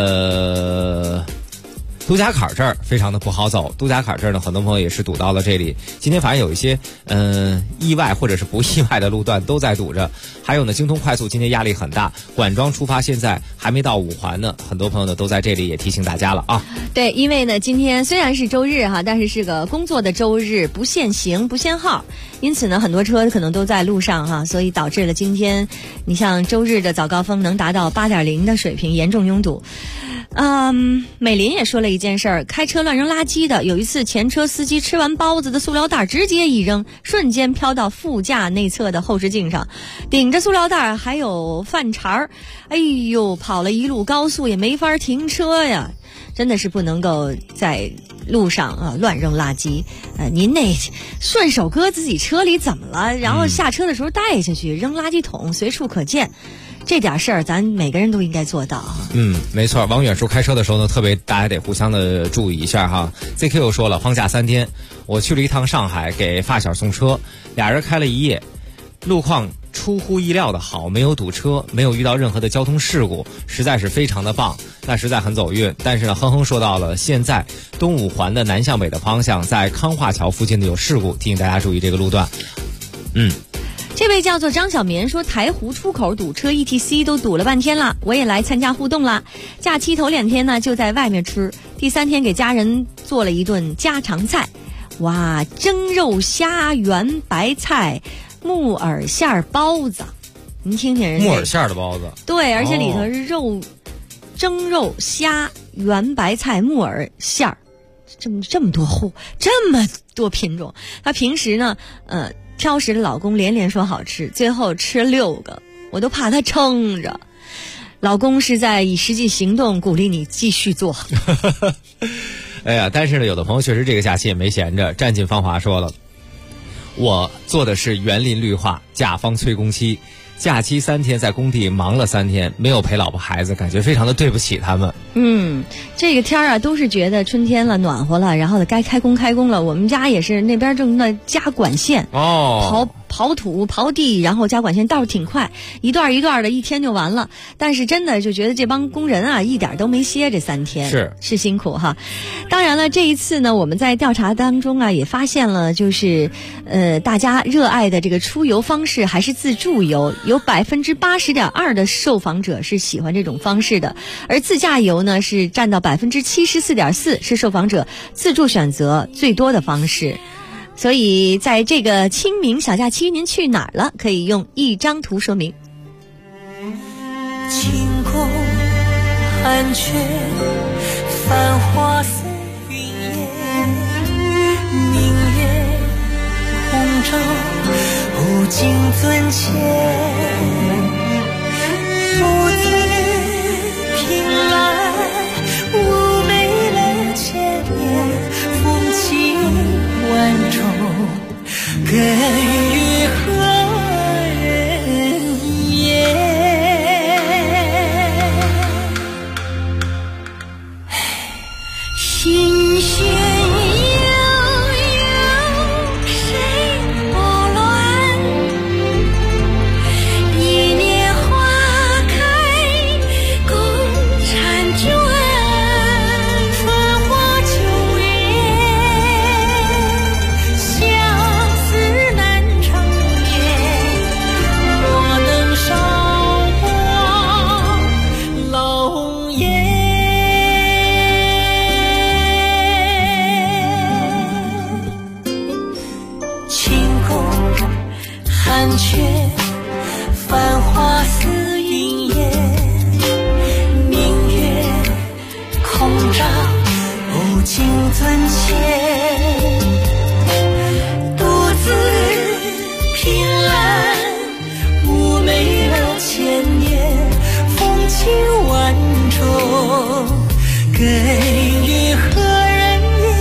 杜家坎这儿非常的不好走，杜家坎这儿呢，很多朋友也是堵到了这里。今天反正有一些意外或者是不意外的路段都在堵着。还有呢，京通快速今天压力很大，管庄出发现在还没到5环呢，很多朋友呢都在这里也提醒大家了啊。 对，因为呢今天虽然是周日哈，但是是个工作的周日，不限行不限号，因此呢很多车可能都在路上哈，所以导致了今天你像周日的早高峰能达到8.0的水平，严重拥堵。美林也说了一件事儿，开车乱扔垃圾的，有一次前车司机吃完包子的塑料袋直接一扔，瞬间飘到副驾内侧的后视镜上，顶着塑料袋还有饭茬儿，哎呦，跑了一路高速也没法停车呀，真的是不能够在路上乱扔垃圾。您那顺手搁自己车里怎么了？然后下车的时候带下去，扔垃圾桶随处可见。这点事儿咱每个人都应该做到啊。 没错，往远处开车的时候呢，特别大家得互相的注意一下哈。ZQ 又说了，放假3天，我去了一趟上海给发小送车，俩人开了一夜，路况出乎意料的好，没有堵车，没有遇到任何的交通事故，实在是非常的棒，那实在很走运。但是呢，哼哼说到了现在东5环的南向北的方向，在康化桥附近的有事故，提醒大家注意这个路段。 这位叫做张小棉说，台湖出口堵车 ETC 都堵了半天了，我也来参加互动啦。假期头2天呢就在外面吃，第3天给家人做了一顿家常菜，哇，蒸肉虾、圆白菜、木耳馅包子，您听听人家木耳馅的包子， 对，而且里头是肉，蒸肉虾、圆白菜、木耳馅儿，这么多户，这么多品种。他平时呢挑食的老公连连说好吃，最后吃6个，我都怕他撑着。老公是在以实际行动鼓励你继续做。 哎呀，但是呢，有的朋友确实这个假期也没闲着。占尽芳华说了，我做的是园林绿化，甲方催工期，假期3天在工地忙了3天，没有陪老婆孩子，感觉非常的对不起他们。 这个天啊，都是觉得春天了，暖和了，然后该开工了。我们家也是那边正在加管线， 刨土刨地，然后加管线倒是挺快，一段一段的，一天就完了。但是真的就觉得这帮工人啊，一点都没歇，这3天是辛苦哈。当然了，这一次呢，我们在调查当中啊，也发现了，就是大家热爱的这个出游方式还是自助游，有80.2%的受访者是喜欢这种方式的，而自驾游呢是占到74.4%，是受访者自助选择最多的方式。所以在这个清明小假期，您去哪儿了？可以用一张图说明。 晴空寒雀，繁花似云烟，明月红照，不尽尊前。不醉凭栏，妩媚了千年，风情万种，更与何人言？心弦悠悠，谁拨乱？一年花开共婵娟，春花秋月，相思难长眠。莫等韶华老颜。寒雀繁花似云烟，明月空照不尽尊前。独自凭栏，妩媚了千年，风情万种，更与何人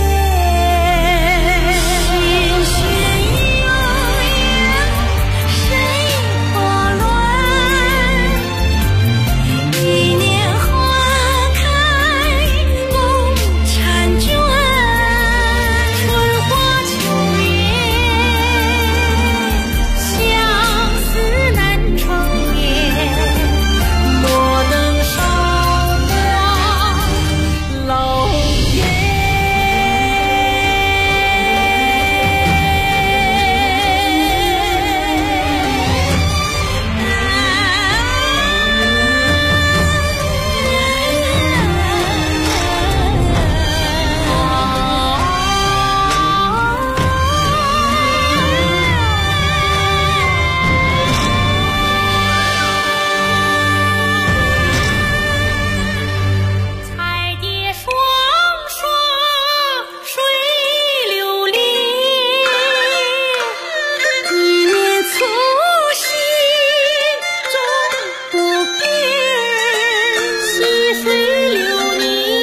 言？心弦悠悠，谁拨乱？一年花开共婵娟，春花秋月，相思难长眠。莫等韶华老颜。彩蝶双双，水流连，一年粗细终不变。细水流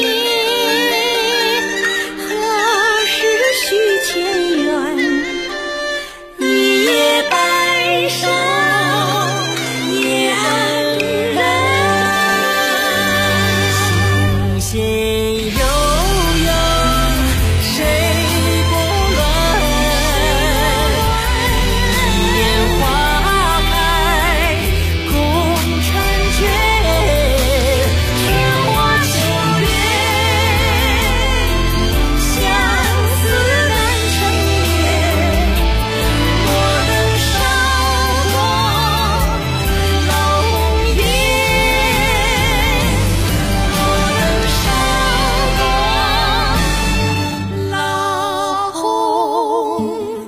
年，何时续前缘？一夜白首也安然。心弦悠悠，谁拨乱？一年花开共婵娟，春花秋月，相思难成眠。莫等韶华老颜，莫等韶华老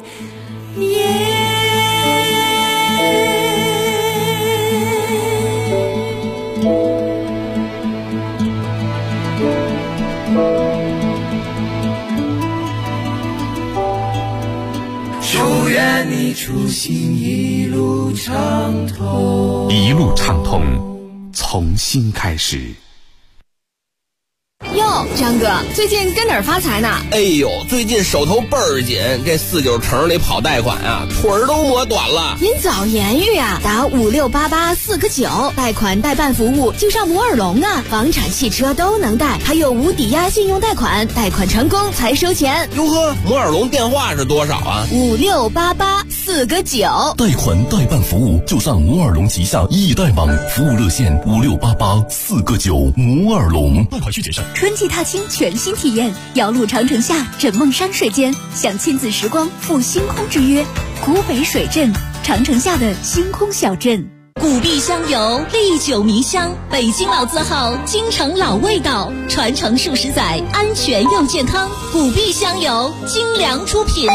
祝愿你出行一路畅通。 一路畅通，从新开始。 哟， 哟，张哥，最近跟哪儿发财呢？ 哎呦，最近手头倍儿紧，这49城里跑贷款啊，腿儿都磨短了。 您早言语啊，打5688-4个9，贷款代办服务就上摩尔龙啊，房产、汽车都能贷，还有无抵押信用贷款，贷款成功才收钱。 哟呵，摩尔龙电话是多少啊 ？5688-4个9， 贷款代办服务就上摩尔龙旗下易贷网，服务热线5688-4个9，摩尔龙。贷款需谨慎。 春季踏青全新体验，遥路长城下，枕梦山水间，享亲子时光，赴星空之约。古北水镇，长城下的星空小镇。 古碧香油，历久弥香，北京老字号，京城老味道，传承数十载，安全又健康。古碧香油，精良出品。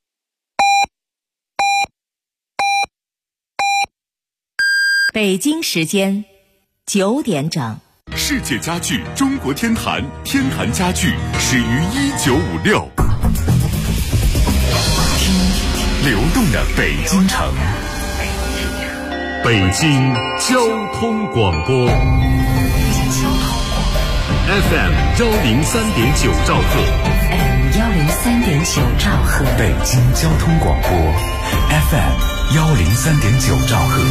北京时间9点整。 世界家具中国天坛，天坛家具始于1956。听流动的北京城，北京交通广播 FM 103.9兆赫 103.9兆赫， 北京交通广播 FM 103.9兆赫。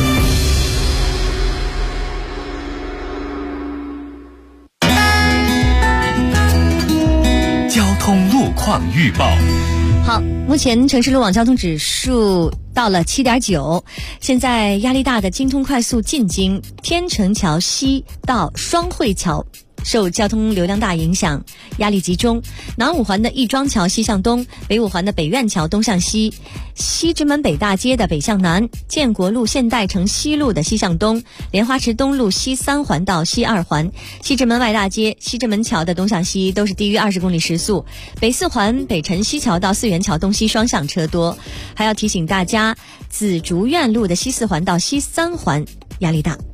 交通路况预报。 好，目前城市路网交通指数到了7.9，现在压力大的京通快速进京天成桥西到双汇桥受交通流量大影响，压力集中。南五环的亦庄桥西向东，北五环的北苑桥东向西，西直门北大街的北向南，建国路现代城西路的西向东，莲花池东路西3环到西2环，西直门外大街、西直门桥的东向西都是低于20公里时速。北四环北辰西桥到四元桥东西双向车多。还要提醒大家，紫竹院路的西4环到西3环压力大。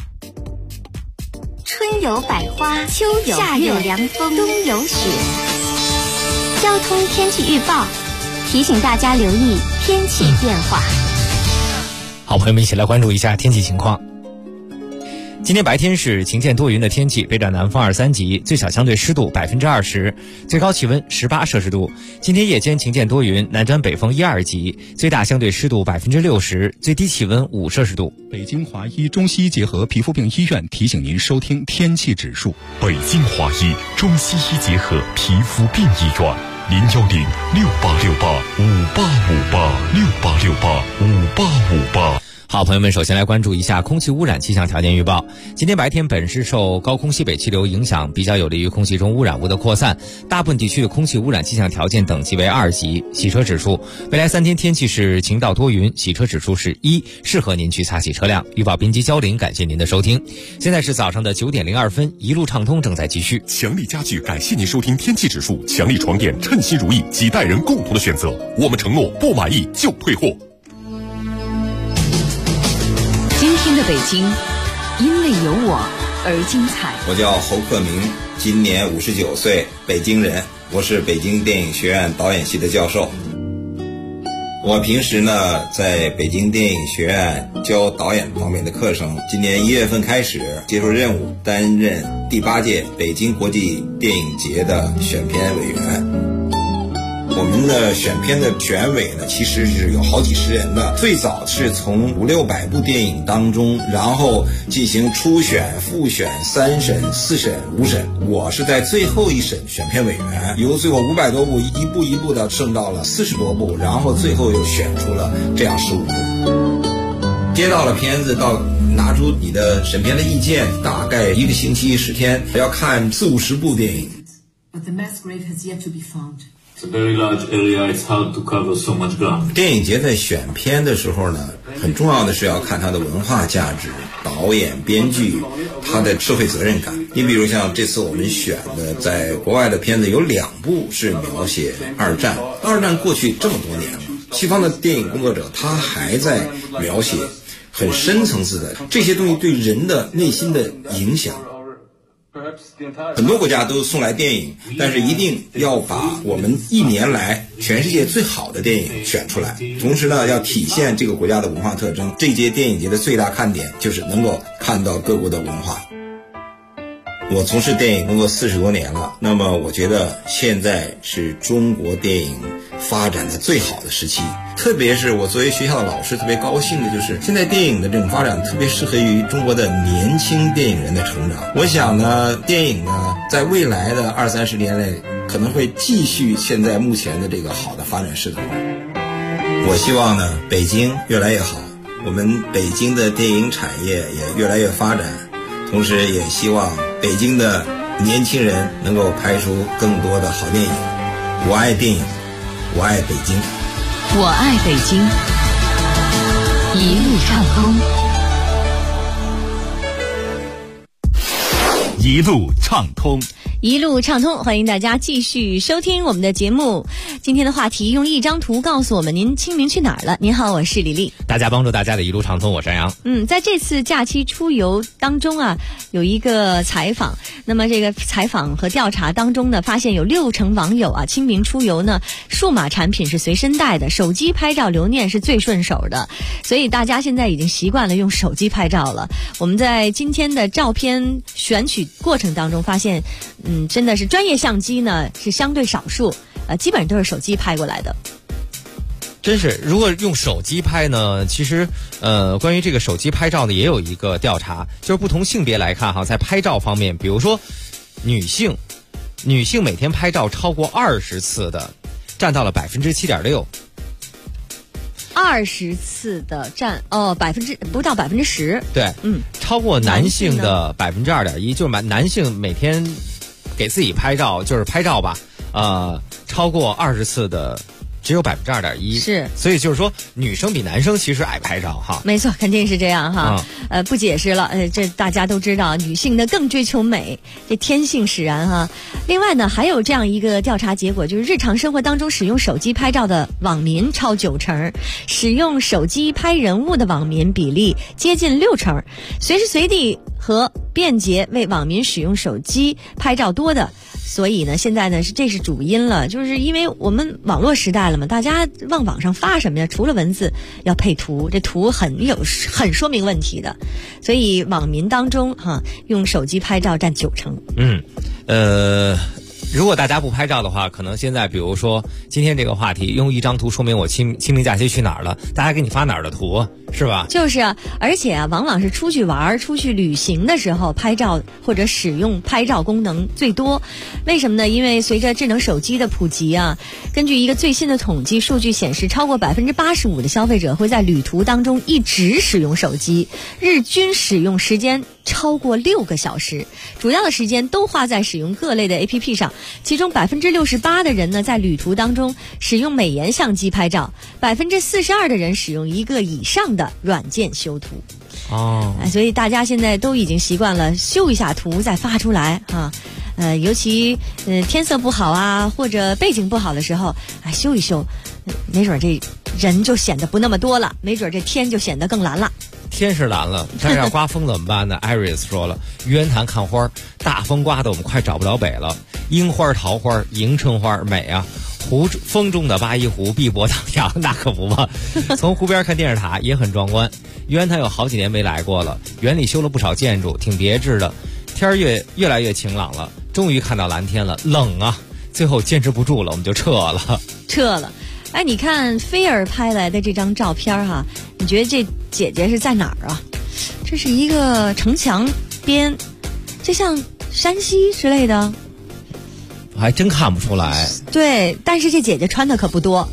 春有百花，秋有夏有凉风，冬有雪。交通天气预报提醒大家留意天气变化。 好，朋友们一起来关注一下天气情况。今天白天是晴间多云的天气，北转南风2、3级，最小相对湿度20%，最高气温18摄氏度。今天夜间晴间多云，南转北风1、2级，最大相对湿度60%，最低气温5摄氏度。 北京华医中西医结合皮肤病医院提醒您收听天气指数。 北京华医中西医结合皮肤病医院，0868585858，68585858。 好，朋友们，首先来关注一下空气污染气象条件预报。今天白天本市受高空西北气流影响，比较有利于空气中污染物的扩散，大部分地区的空气污染气象条件等级为2级。洗车指数，未来3天天气是晴到多云，洗车指数是1，适合您去擦洗车辆。预报编辑焦玲，感谢您的收听。现在是早上的9点02分，一路畅通正在继续。 强力家具感谢您收听天气指数，强力床垫称心如意，几代人共同的选择。我们承诺不满意就退货。 今天的北京，因为有我而精彩。 我叫侯克明，今年59岁，北京人，我是北京电影学院导演系的教授。我平时呢，在北京电影学院教导演方面的课程。今年1月份开始接受任务，担任第8届北京国际电影节的选片委员。我们的选片的选委呢，其实是有好几十人的。最早是从500-600部电影当中，然后进行初选、复选、3审、4审、5审。我是在最后一审选片委员，由最后500多部一步一步的剩到了40多部，然后最后又选出了这样15部。接到了片子，到拿出你的审片的意见，大概1个星期10天，要看40-50部电影。 But the mass grave has yet to be found. It's a very large area. It's hard to cover so much ground. 电影节在选片的时候呢，很重要的是要看它的文化价值、导演、编剧他的社会责任感。你比如像这次我们选的在国外的片子有2部是描写二战过去这么多年了，西方的电影工作者他还在描写很深层次的这些东西对人的内心的影响。很多国家都送来电影，但是一定要把我们1年来全世界最好的电影选出来，同时呢要体现这个国家的文化特征。这届电影节的最大看点就是能够看到各国的文化。 我从事电影工作40多年了，那么我觉得现在是中国电影发展的最好的时期。特别是我作为学校的老师，特别高兴的就是现在电影的这种发展特别适合于中国的年轻电影人的成长。我想呢，电影呢在未来的20-30年内可能会继续现在目前的这个好的发展势头。我希望呢北京越来越好，我们北京的电影产业也越来越发展，同时也希望北京的年轻人能够拍出更多的好电影。我爱电影，我爱北京。 我爱北京，一路畅通。 一路畅通。 一路畅通，欢迎大家继续收听我们的节目。今天的话题，用一张图告诉我们您清明去哪儿了。您好，我是李丽。 大家帮助大家的一路畅通，我是杨。 在这次假期出游当中啊，有一个采访。那么这个采访和调查当中呢，发现有60%网友啊，清明出游呢，数码产品是随身带的，手机拍照留念是最顺手的。所以大家现在已经习惯了用手机拍照了。我们在今天的照片选取过程当中发现，真的是专业相机呢是相对少数，基本上都是手机拍过来的。 真是，如果用手机拍呢，其实关于这个手机拍照呢，也有一个调查，就是不同性别来看哈，在拍照方面，比如说女性每天拍照超过20次的，占到了7.6%。 20次的占不到10%。 对，超过男性的2.1%，就是男性每天给自己拍照，就是拍照吧，超过20次的只有2.1%。 是， 所以就是说，女生比男生其实爱拍照哈。 没错，肯定是这样哈。不解释了，这大家都知道，女性呢更追求美，这天性使然哈。另外呢，还有这样一个调查结果，就是日常生活当中使用手机拍照的网民超90%，使用手机拍人物的网民比例接近60%，随时随地和便捷为网民使用手机拍照多的。所以呢，现在呢这是主因了，就是因为我们网络时代了嘛，大家往网上发什么呀？除了文字，要配图，这图很说明问题的，所以网民当中用手机拍照占90%。 如果大家不拍照的话，可能现在比如说今天这个话题，用一张图说明我清明假期去哪儿了，大家给你发哪儿的图，是吧？就是啊，而且啊，往往是出去玩、出去旅行的时候拍照或者使用拍照功能最多。为什么呢？因为随着智能手机的普及啊，根据一个最新的统计数据显示，超过85%的消费者会在旅途当中一直使用手机，日均使用时间超过6个小时，主要的时间都花在使用各类的 APP 上。其中68%的人呢，在旅途当中使用美颜相机拍照，42%的人使用1个以上的软件修图。所以大家现在都已经习惯了修一下图再发出来啊。尤其天色不好啊，或者背景不好的时候，修一修，没准这人就显得不那么多了，没准这天就显得更蓝了。天是蓝了，但是要刮风怎么办呢？Iris 说了，玉渊潭看花，大风刮得我们快找不了北了。樱花、桃花、迎春花，美啊！风中的八一湖，碧波荡漾，那可不嘛。从湖边看电视塔也很壮观。玉渊潭有好几年没来过了，园里修了不少建筑，挺别致的。天越来越晴朗了，终于看到蓝天了，冷啊！最后坚持不住了，我们就撤了。你看菲儿拍来的这张照片哈，你觉得这姐姐是在哪儿啊？这是一个城墙边，这像山西之类的，还真看不出来。对，但是这姐姐穿的可不多，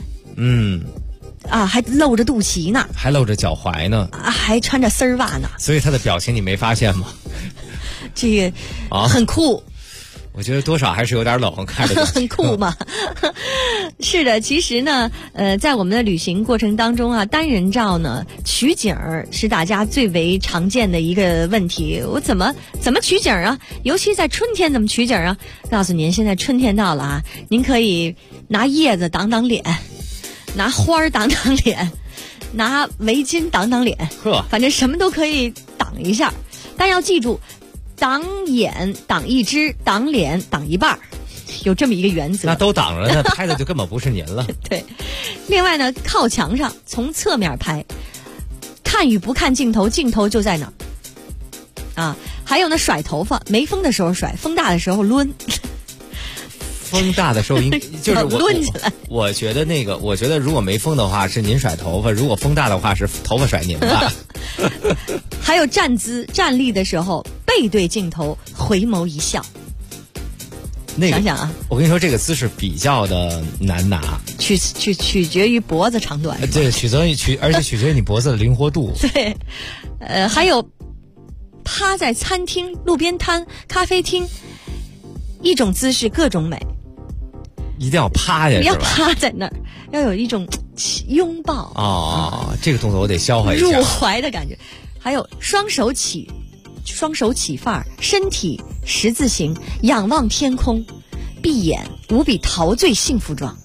还露着肚脐呢，还露着脚踝呢，还穿着丝袜呢。所以她的表情你没发现吗？这个很酷。我觉得多少还是有点冷，看着很酷嘛。是的，其实呢，在我们的旅行过程当中啊，单人照呢取景是大家最为常见的一个问题。我怎么取景啊？尤其在春天怎么取景啊？告诉您，现在春天到了啊，您可以拿叶子挡挡脸，拿花儿挡挡脸，拿围巾挡挡脸，反正什么都可以挡一下，但要记住。挡眼挡一只，挡脸挡一半，有这么一个原则。那都挡了，那拍的就根本不是您了。对，另外呢，靠墙上从侧面拍，看与不看镜头，镜头就在哪儿啊。 还有呢，甩头发，没风的时候甩，风大的时候抡。 风大的时候就是抡起来。 我觉得如果没风的话是您甩头发，如果风大的话是头发甩您吧。 还有站姿，站立的时候背对镜头，回眸一笑。想想啊， 我跟你说这个姿势比较的难拿， 取决于脖子长短。 对，而且取决于你脖子的灵活度。 对，还有趴在餐厅、路边摊、咖啡厅，一种姿势各种美。 一定要趴下， 要趴在那儿，要有一种拥抱。 哦，这个动作我得消化一下。 入怀的感觉。还有双手起范儿，身体十字形，仰望天空，闭眼，无比陶醉幸福状。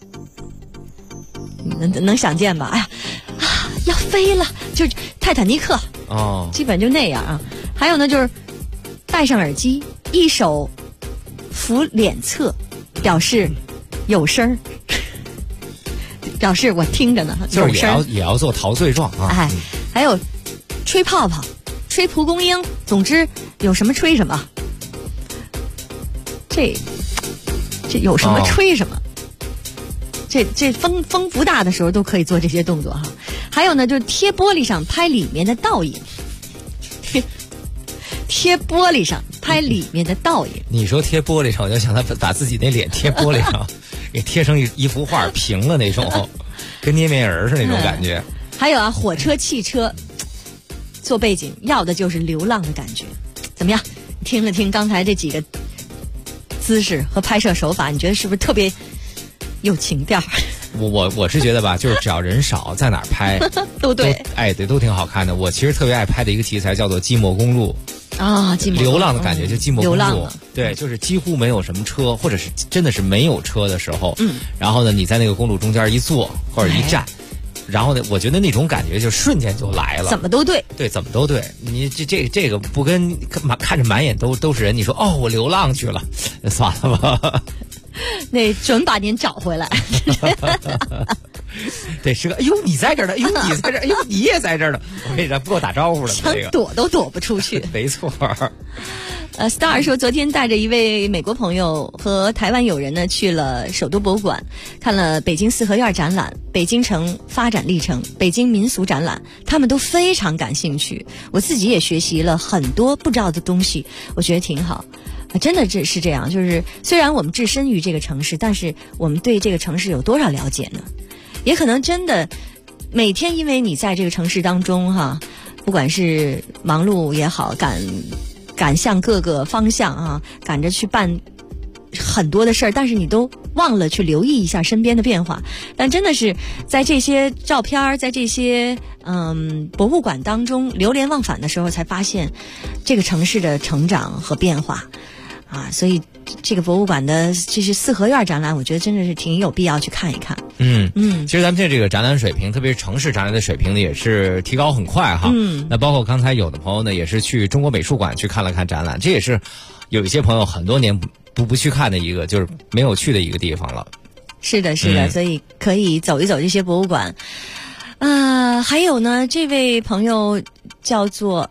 能想见吧？哎呀，要飞了，就是泰坦尼克哦， 基本就那样啊。还有呢，就是戴上耳机，一手扶脸侧，表示有声儿，表示我听着呢， 就是也要做陶醉状啊。 哎，还有吹泡泡，吹蒲公英，总之有什么吹什么。这有什么吹什么。这风不大的时候都可以做这些动作哈。还有呢，就是贴玻璃上拍里面的倒影，贴玻璃上拍里面的倒影。 你说贴玻璃上，我就想他把自己那脸贴玻璃上，给贴成一幅画平了那种，跟捏面人是那种感觉。 还有啊，火车、汽车做背景，要的就是流浪的感觉。怎么样？听了听刚才这几个姿势和拍摄手法，你觉得是不是特别有情调？ 我是觉得吧，就是只要人少，在哪儿拍都对， 对，都挺好看的。我其实特别爱拍的一个题材叫做寂寞公路啊，寂寞流浪的感觉，就寂寞公路。对， 嗯， 就是几乎没有什么车，或者是真的是没有车的时候，然后呢，你在那个公路中间一坐或者一站。然后呢，我觉得那种感觉就瞬间就来了， 怎么都对， 对，怎么都对。你这个不跟看着满眼都是人，你说哦，我流浪去了，算了吧。 那准把您找回来。 对，是个哎呦你在这儿呢，哎呦你在这儿，哎呦你也在这儿呢，我跟你说不给我打招呼了， 想躲都躲不出去。 没错。 Star 说，昨天带着一位美国朋友和台湾友人呢去了首都博物馆，看了北京四合院展览、北京城发展历程、北京民俗展览，他们都非常感兴趣。我自己也学习了很多不知道的东西，我觉得挺好。真的是这样，就是虽然我们置身于这个城市，但是我们对这个城市有多少了解呢？也可能真的每天因为你在这个城市当中哈，不管是忙碌也好，赶向各个方向啊，赶着去办很多的事儿，但是你都忘了去留意一下身边的变化。但真的是在这些照片，在这些博物馆当中流连忘返的时候，才发现这个城市的成长和变化啊。所以这个博物馆的这些四合院展览，我觉得真的是挺有必要去看一看。 其实咱们现在这个展览水平，特别是城市展览的水平呢，也是提高很快哈。那包括刚才有的朋友呢，也是去中国美术馆去看了看展览，这也是有一些朋友很多年不去看的一个，就是没有去的一个地方了。 是的，所以可以走一走这些博物馆。还有呢，这位朋友叫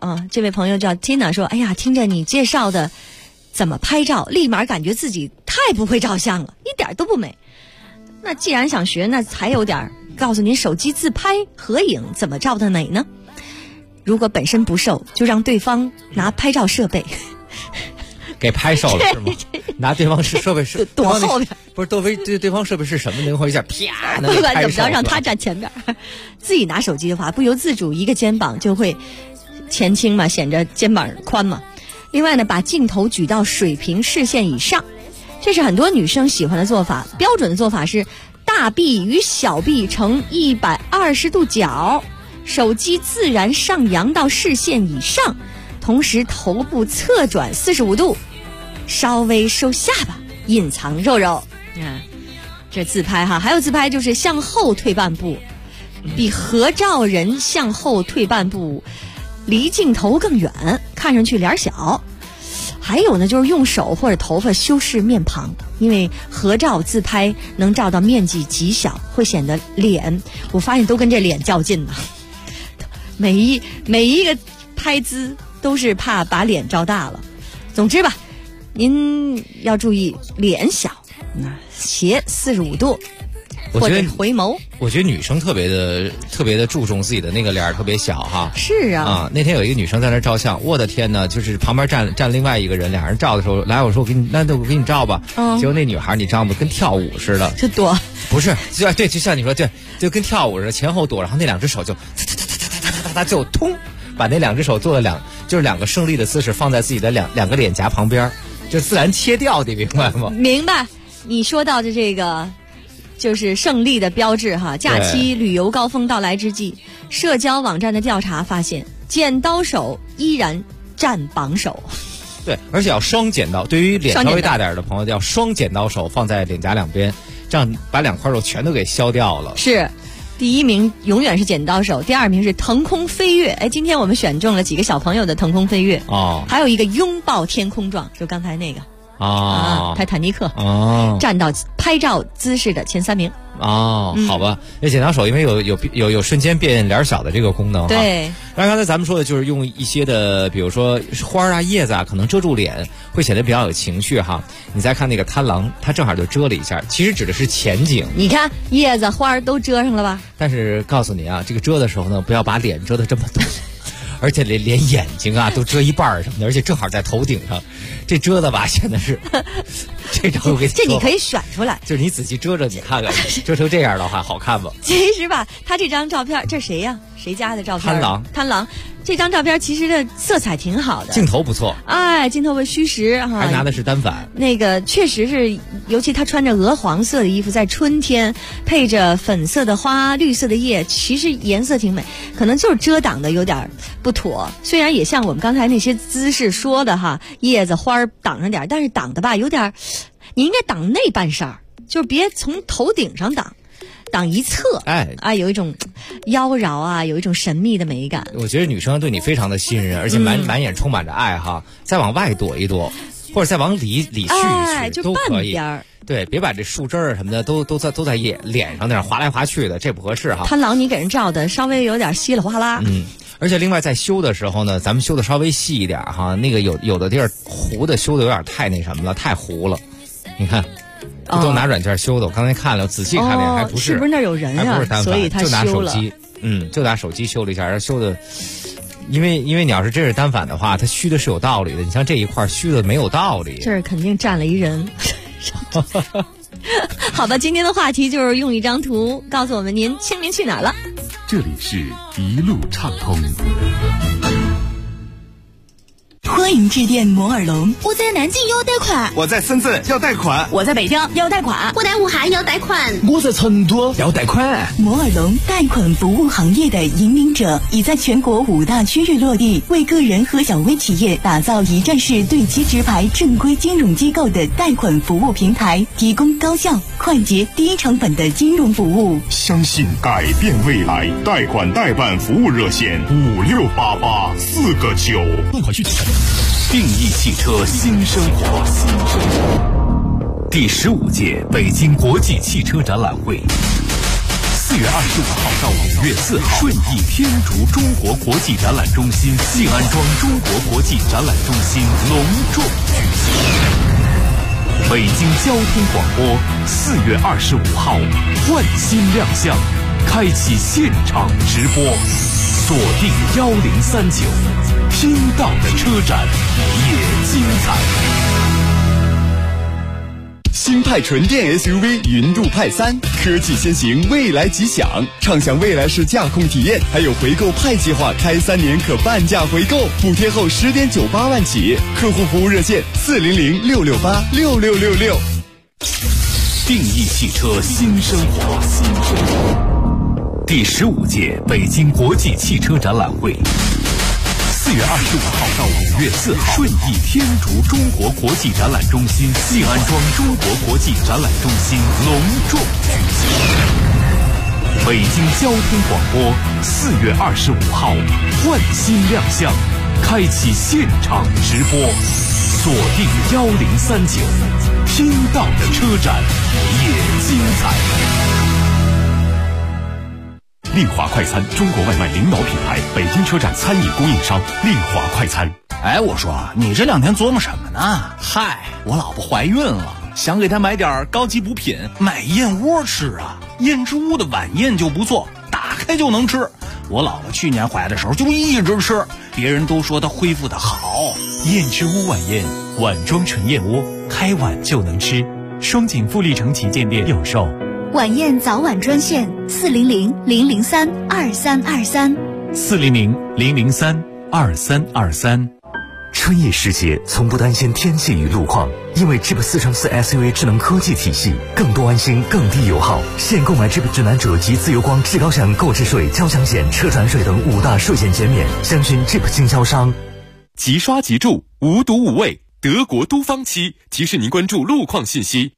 Tina 说，哎呀，听着你介绍的怎么拍照，立马感觉自己太不会照相了，一点都不美。那既然想学，那还有点告诉您手机自拍合影怎么照的美呢？如果本身不瘦，就让对方拿拍照设备给拍瘦了是吗？拿对方设备是躲后边， 不是对方设备是什么？能会一下啪， 不管怎么着，让他站前边。自己拿手机的话，不由自主一个肩膀就会前倾嘛，显着肩膀宽嘛。另外呢，把镜头举到水平视线以上，这是很多女生喜欢的做法。标准的做法是大臂与小臂成120度角，手机自然上扬到视线以上，同时头部侧转45度，稍微收下巴，隐藏肉肉。这自拍哈。还有自拍就是向后退半步，比合照人向后退半步离镜头更远，看上去脸小。还有呢，就是用手或者头发修饰面庞，因为合照自拍能照到面积极小，会显得脸，我发现都跟这脸较劲呢。每一个拍姿都是怕把脸照大了。总之吧，您要注意脸小，斜45度。 我觉得回眸， 我觉得女生特别的注重自己的那个脸特别小哈。 是啊， 那天有一个女生在那照相，我的天呢，就是旁边站另外一个人，俩人照的时候，来我说我给你照吧，结果那女孩你知道吗，跟跳舞似的， 就躲， 不是，对，就像你说，对，就跟跳舞似的，前后躲，然后那两只手就哒就通，把那两只手做了就是两个胜利的姿势，放在自己的两个脸颊旁边，就自然切掉，你明白吗？ 明白。你说到的这个。就是胜利的标志哈！假期旅游高峰到来之际，社交网站的调查发现，剪刀手依然占榜首。 对，而且要双剪刀，对于脸稍微大点的朋友，要双剪刀手放在脸颊两边，这样把两块肉全都给削掉了。 是，第一名永远是剪刀手，第二名是腾空飞跃。哎，今天我们选中了几个小朋友的腾空飞跃哦， 还有一个拥抱天空状，就刚才那个。泰坦尼克站到拍照姿势的前3名。 好吧，那剪刀手因为有瞬间变脸小的这个功能。 对， 刚才咱们说的就是用一些的，比如说花啊、叶子啊，可能遮住脸，会显得比较有情绪哈。你再看那个贪狼，他正好就遮了一下，其实指的是前景。 你看叶子、花都遮上了吧？ 但是告诉你啊，这个遮的时候呢，不要把脸遮得这么多。而且连眼睛啊都遮一半什么的，而且正好在头顶上，这遮的吧显得是这张我给你这你可以选出来， 就是你仔细遮着你看看，遮成这样的话好看吗？ 其实吧，他这张照片这谁呀？谁家的照片？贪狼这张照片其实的色彩挺好的， 镜头不错， 镜头虚实哈， 还拿的是单反。 那个确实是，尤其他穿着鹅黄色的衣服，在春天配着粉色的花、绿色的叶，其实颜色挺美，可能就是遮挡的有点不妥。虽然也像我们刚才那些姿势说的哈，叶子花挡上点，但是挡的吧有点，你应该挡内半扇，就是别从头顶上挡一侧，有一种妖娆啊，有一种神秘的美感。 我觉得女生对你非常的信任，而且满眼充满着爱哈。再往外躲一躲，或者再往里续一续，都可以。对，别把这树枝儿什么的都在脸上那样划来划去的，这不合适哈。 贪狼你给人照的稍微有点稀里哗啦。 而且另外在修的时候呢，咱们修的稍微细一点哈，那个有的地儿糊的修的有点太那什么了，太糊了。你看。都拿软件修的，我刚才看了，仔细看了，还不是， 是不是那有人啊？ 还不是单反， 所以他就拿手修了。 机，就拿手机修了一下，然后修的，因为你要是真是单反的话，它虚的是有道理的。你像这一块虚的没有道理， 这儿肯定站了一人。好吧，今天的话题就是用一张图告诉我们您清明去哪儿了。 这里是一路畅通。 欢迎致电摩尔龙， 我在南京要贷款， 我在深圳要贷款， 我在北京要贷款， 我在武汉要贷款， 我在成都要贷款。 摩尔龙贷款服务行业的引领者，已在全国5大区域落地，为个人和小微企业打造一站式对接直排正规金融机构的贷款服务平台，提供高效、快捷、低成本的金融服务。 相信改变未来，贷款代办服务热线5688-4个9。 贷款需求定义汽车新生活。第15届北京国际汽车展览会4月25号到5月4号，顺义天竺中国国际展览中心静安庄中国国际展览中心隆重举行。北京交通广播4月25号换新亮相，开启现场直播，锁定1039，听到的车展也精彩。 新派纯电 SUV 云度派3，科技先行，未来吉祥，畅享未来式驾控体验，还有回购派计划，开3年可半价回购，补贴后10.98万起，客户服务热线400-668-6666。 定义汽车新生活。第15届北京国际汽车展览会4月25号到5月4号，顺义天竺中国国际展览中心静安庄中国国际展览中心隆重举行。北京交通广播4月25号换新亮相，开启现场直播，锁定1039，听到的车展也精彩。 丽华快餐，中国外卖领导品牌，北京车站餐饮供应商，丽华快餐。 哎，我说你这2天琢磨什么呢？嗨，我老婆怀孕了，想给她买点高级补品，买燕窝吃啊。燕之屋的晚宴就不错，打开就能吃。我老婆去年怀的时候就一直吃，别人都说她恢复的好。 燕之屋晚宴，碗装纯燕窝，开碗就能吃。双井富力城旗舰店有售。 晚宴早晚专线 400-003-2323，400-003-2323。 春夜时节，从不担心天气与路况，因为 Jeep 4乘4 SUV 智能科技体系，更多安心，更低油耗。现购买 Jeep 指南者及自由光至高享购置税、交强险、车船税等5大税险减免，详询 Jeep 经销商。 即刷即住，无毒无味，德国都方漆提示您关注路况信息。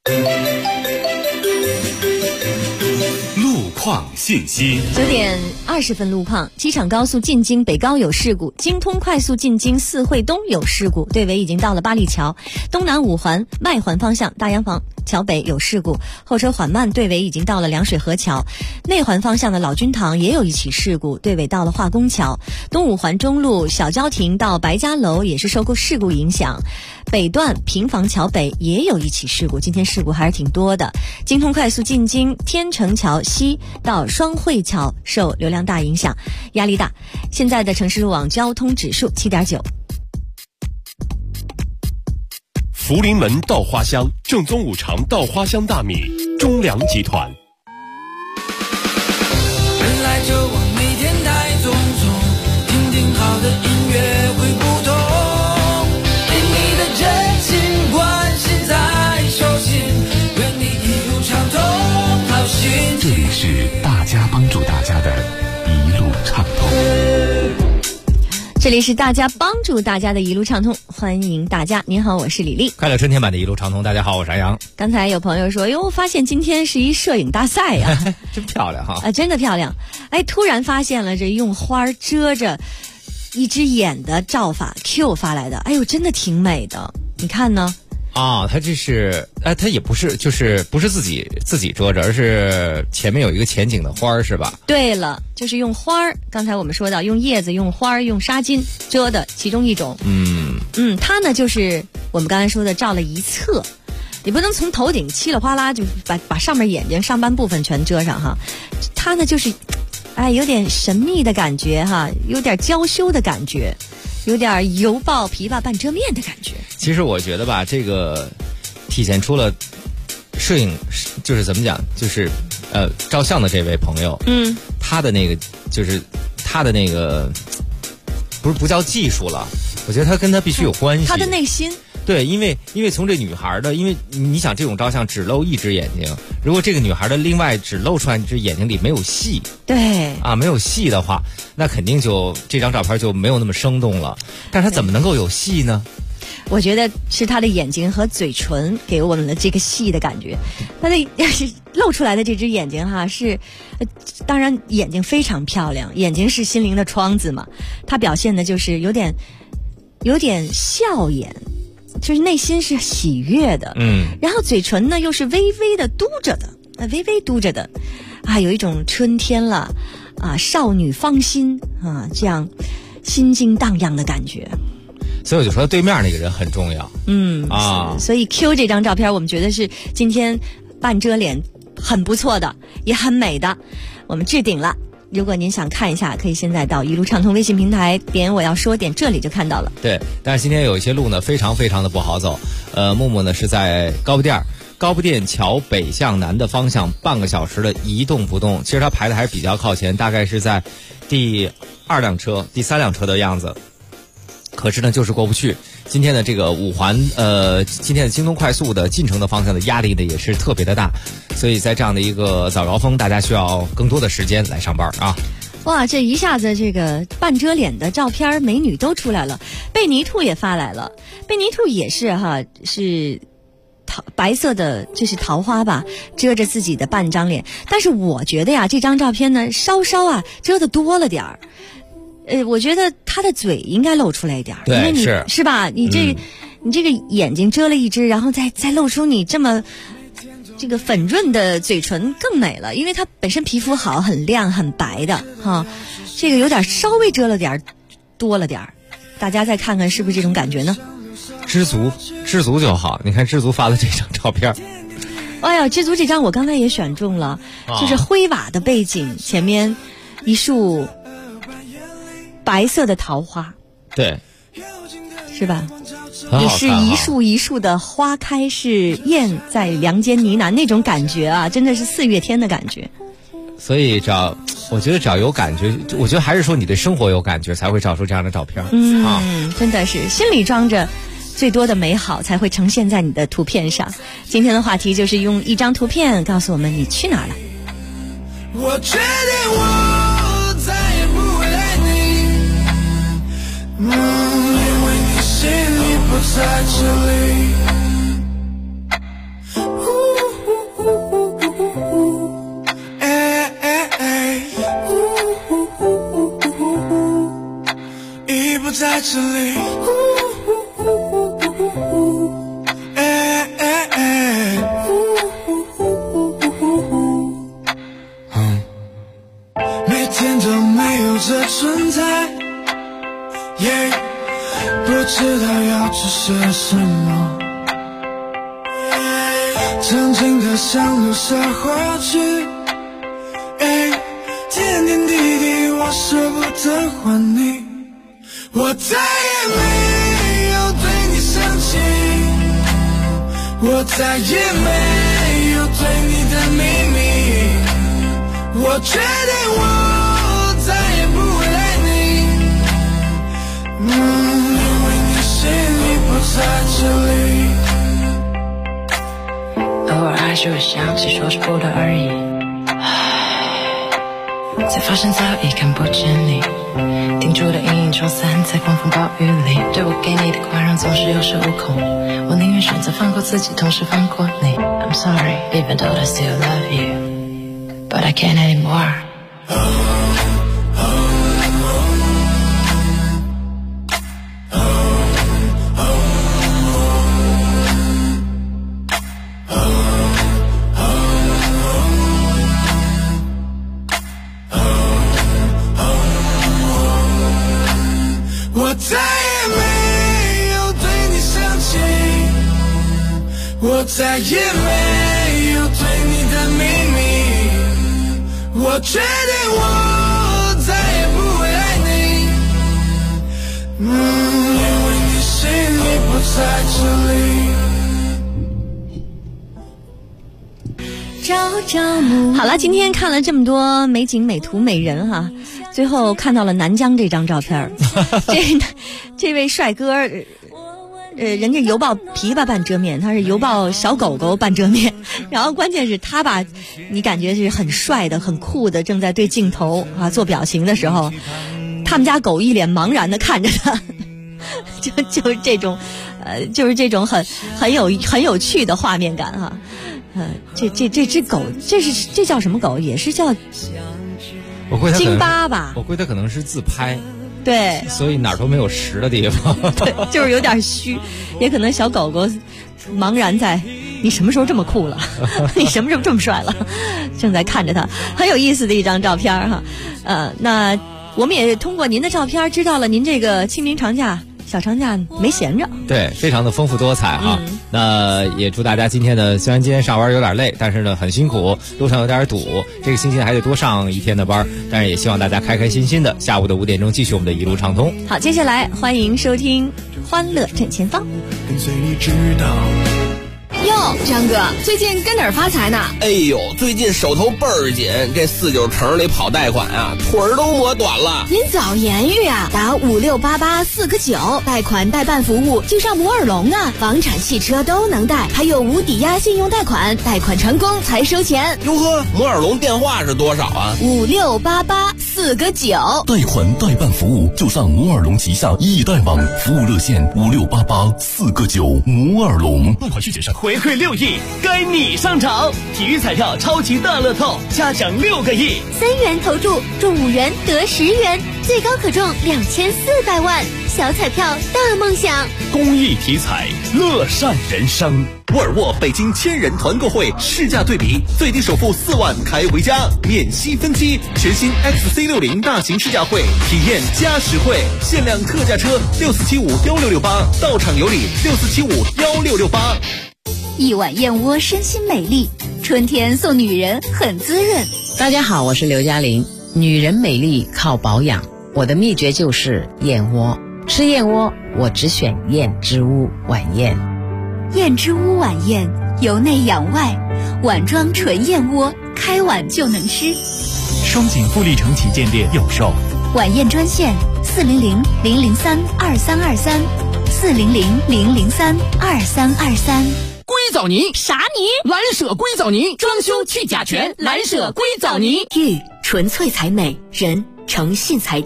况信息 9点20分路况，机场高速进京北高有事故，京通快速进京四惠东有事故，队尾已经到了八里桥。东南5环外环方向大洋房桥北有事故，后车缓慢，队尾已经到了凉水河桥。内环方向的老君堂也有一起事故，队尾到了化工桥。东5环中路小交亭到白家楼也是受过事故影响。北段平房桥北也有一起事故，今天事故还是挺多的。京通快速进京天成桥西到双汇桥受流量大影响，压力大。现在的城市路网交通指数7.9。 福临门稻花香，正宗五常稻花香大米，中粮集团。 本来就往每天太匆匆，听听好的音乐会不同，给你的真心关心在手心，愿你一路畅通好心情。 这里是大家帮助大家的一路畅通。 这里是大家帮助大家的一路畅通，欢迎大家。您好，我是李丽。 快乐春天版的一路畅通，大家好，我是安阳。 刚才有朋友说，哟，发现今天是一摄影大赛呀、 真漂亮哈！ 真的漂亮。哎，突然发现了这用花遮着一只眼的照法 ，Q 发来的，哎呦，真的挺美的。你看呢？ 啊，它这是，它也不是，就是不是自己遮着，而是前面有一个前景的花儿，是吧？ 对了，就是用花儿。刚才我们说到，用叶子、用花儿、用纱巾遮的其中一种。它呢就是我们刚才说的照了一侧，你不能从头顶稀里哗啦就把上面眼睛上半部分全遮上哈。它呢就是，有点神秘的感觉哈，有点娇羞的感觉。有点犹抱琵琶半遮面的感觉。 其实我觉得吧，这个体现出了摄影就是怎么讲，就是照相的这位朋友，他的那个就是他的那个不叫技术了，我觉得他跟他必须有关系， 他的内心。 对，因为从这女孩的，因为你想这种照相只露一只眼睛，如果这个女孩的另外只露出来一只眼睛里没有戏， 对啊， 没有戏的话，那肯定就这张照片就没有那么生动了。但是她怎么能够有戏呢？ 我觉得是她的眼睛和嘴唇给我们的这个戏的感觉。她的露出来的这只眼睛哈是，当然眼睛非常漂亮，眼睛是心灵的窗子嘛。她表现的就是有点笑颜。就是内心是喜悦的，然后嘴唇呢又是微微的嘟着的，微微嘟着的，有一种春天了，少女芳心这样心惊荡漾的感觉。 所以我就说对面那个人很重要， 所以 Q 这张照片我们觉得是今天半遮脸很不错的，也很美的，我们置顶了。如果您想看一下，可以现在到一路畅通微信平台点我要说，点这里就看到了。 对，但是今天有一些路呢非常非常的不好走。木木呢是在高布店桥北向南的方向半个小时的一动不动，其实它排的还是比较靠前，大概是在第2辆车、第3辆车的样子。可是呢就是过不去。今天的这个5环今天的京东快速的进城的方向的压力呢也是特别的大，所以在这样的一个早高峰，大家需要更多的时间来上班啊。 哇，这一下子这个半遮脸的照片美女都出来了。贝尼兔也发来了，贝尼兔也是是白色的，这是桃花吧，遮着自己的半张脸。但是我觉得呀，这张照片呢稍稍遮得多了点儿。我觉得他的嘴应该露出来一点，因为你是吧？你这个眼睛遮了一只，然后再露出你这么这个粉润的嘴唇更美了，因为它本身皮肤好，很亮很白的哈。这个有点稍微遮了点多了点，大家再看看是不是这种感觉呢？ 知足就好。你看知足发的这张照片， 哎呀，知足这张我刚才也选中了，就是灰瓦的背景，前面一束白色的桃花， 对， 是吧？也是一束一束的花开，是燕在梁间呢喃那种感觉啊，真的是4月天的感觉。 所以我觉得只要有感觉，我觉得还是说你对生活有感觉，才会找出这样的照片。 真的是心里装着最多的美好，才会呈现在你的图片上。今天的话题就是用一张图片告诉我们你去哪儿了。 我决定我再也不会爱你，因为你心里不在这里。已不在这里。每天都没有这存在，不知道要做些什么，曾经的想留下话去，点点滴滴我舍不得还你，我再也没有对你生气，我再也没有对你的秘密，我决定我再也不会爱你，因为你心里不在这里。 偶尔还是会想起说着不得而已，才发现早已看不见你，定住的阴影冲散在狂风暴雨里，对我给你的宽容总是有恃无恐，我宁愿选择放过自己，同时放过你。 I'm sorry, even though I still love you, but I can't anymore. 我再也没有对你生气，我再也没有对你的秘密，我决定我再也不会爱你，因为你心里不在这里。 好了，今天看了这么多美景美图美人哈，最后看到了南疆这张照片这位帅哥人家犹抱琵琶半遮面，他是犹抱小狗狗半遮面，然后关键是他吧，你感觉是很帅的很酷的，正在对镜头啊做表情的时候，他们家狗一脸茫然的看着他就是这种就是这种很有趣的画面感哈。这只狗，这叫什么狗？也是叫京巴吧？ 我估计它可能是自拍， 对， 所以哪儿都没有实的地方， 对，就是有点虚。也可能小狗狗茫然在，你什么时候这么酷了？你什么时候这么帅了？正在看着它，很有意思的一张照片哈。那我们也通过您的照片知道了您这个清明长假。小长假没闲着， 对，非常的丰富多彩啊。那也祝大家今天呢，虽然今天上班有点累，但是呢很辛苦，路上有点堵，这个星期还得多上一天的班，但是也希望大家开开心心的，下午的5点钟继续我们的一路畅通。 好，接下来欢迎收听《欢乐正前方》。 跟随你知道。 哟，张哥，最近跟哪儿发财呢？ 哎呦，最近手头倍儿紧，这49城里跑贷款啊，腿儿都磨短了。 您早言语啊，打5688-4个9，贷款代办服务就上摩尔龙啊，房产、汽车都能贷，还有无抵押信用贷款，贷款成功才收钱。 哟呵，摩尔龙电话是多少啊 ？5688-4个9。 贷款代办服务就上摩尔龙旗下易贷网，服务热线5688-4个9，摩尔龙。贷款需谨慎。 回馈6亿，该你上场！体育彩票超级大乐透，嘉奖6个亿， 3元投注中5元得10元， 最高可中2400万，小彩票大梦想。 公益体彩，乐善人生。沃尔沃北京千人团购会试驾对比，最低首付4万开回家，免息分期。全新 XC60 大型试驾会，体验加实惠，限量特价车64751668，到场有礼64751668。 一碗燕窝身心美丽，春天送女人很滋润。 大家好，我是刘嘉玲。女人美丽靠保养，我的秘诀就是燕窝。吃燕窝，我只选燕之屋晚宴。 燕之屋晚宴，由内养外，碗装纯燕窝，开碗就能吃。 双井富力城旗舰店有售。 晚宴专线400-003-2323，400-003-2323。 硅藻泥啥泥？蓝舍硅藻泥，装修去甲醛，蓝舍硅藻泥。 玉纯粹才美，人诚信才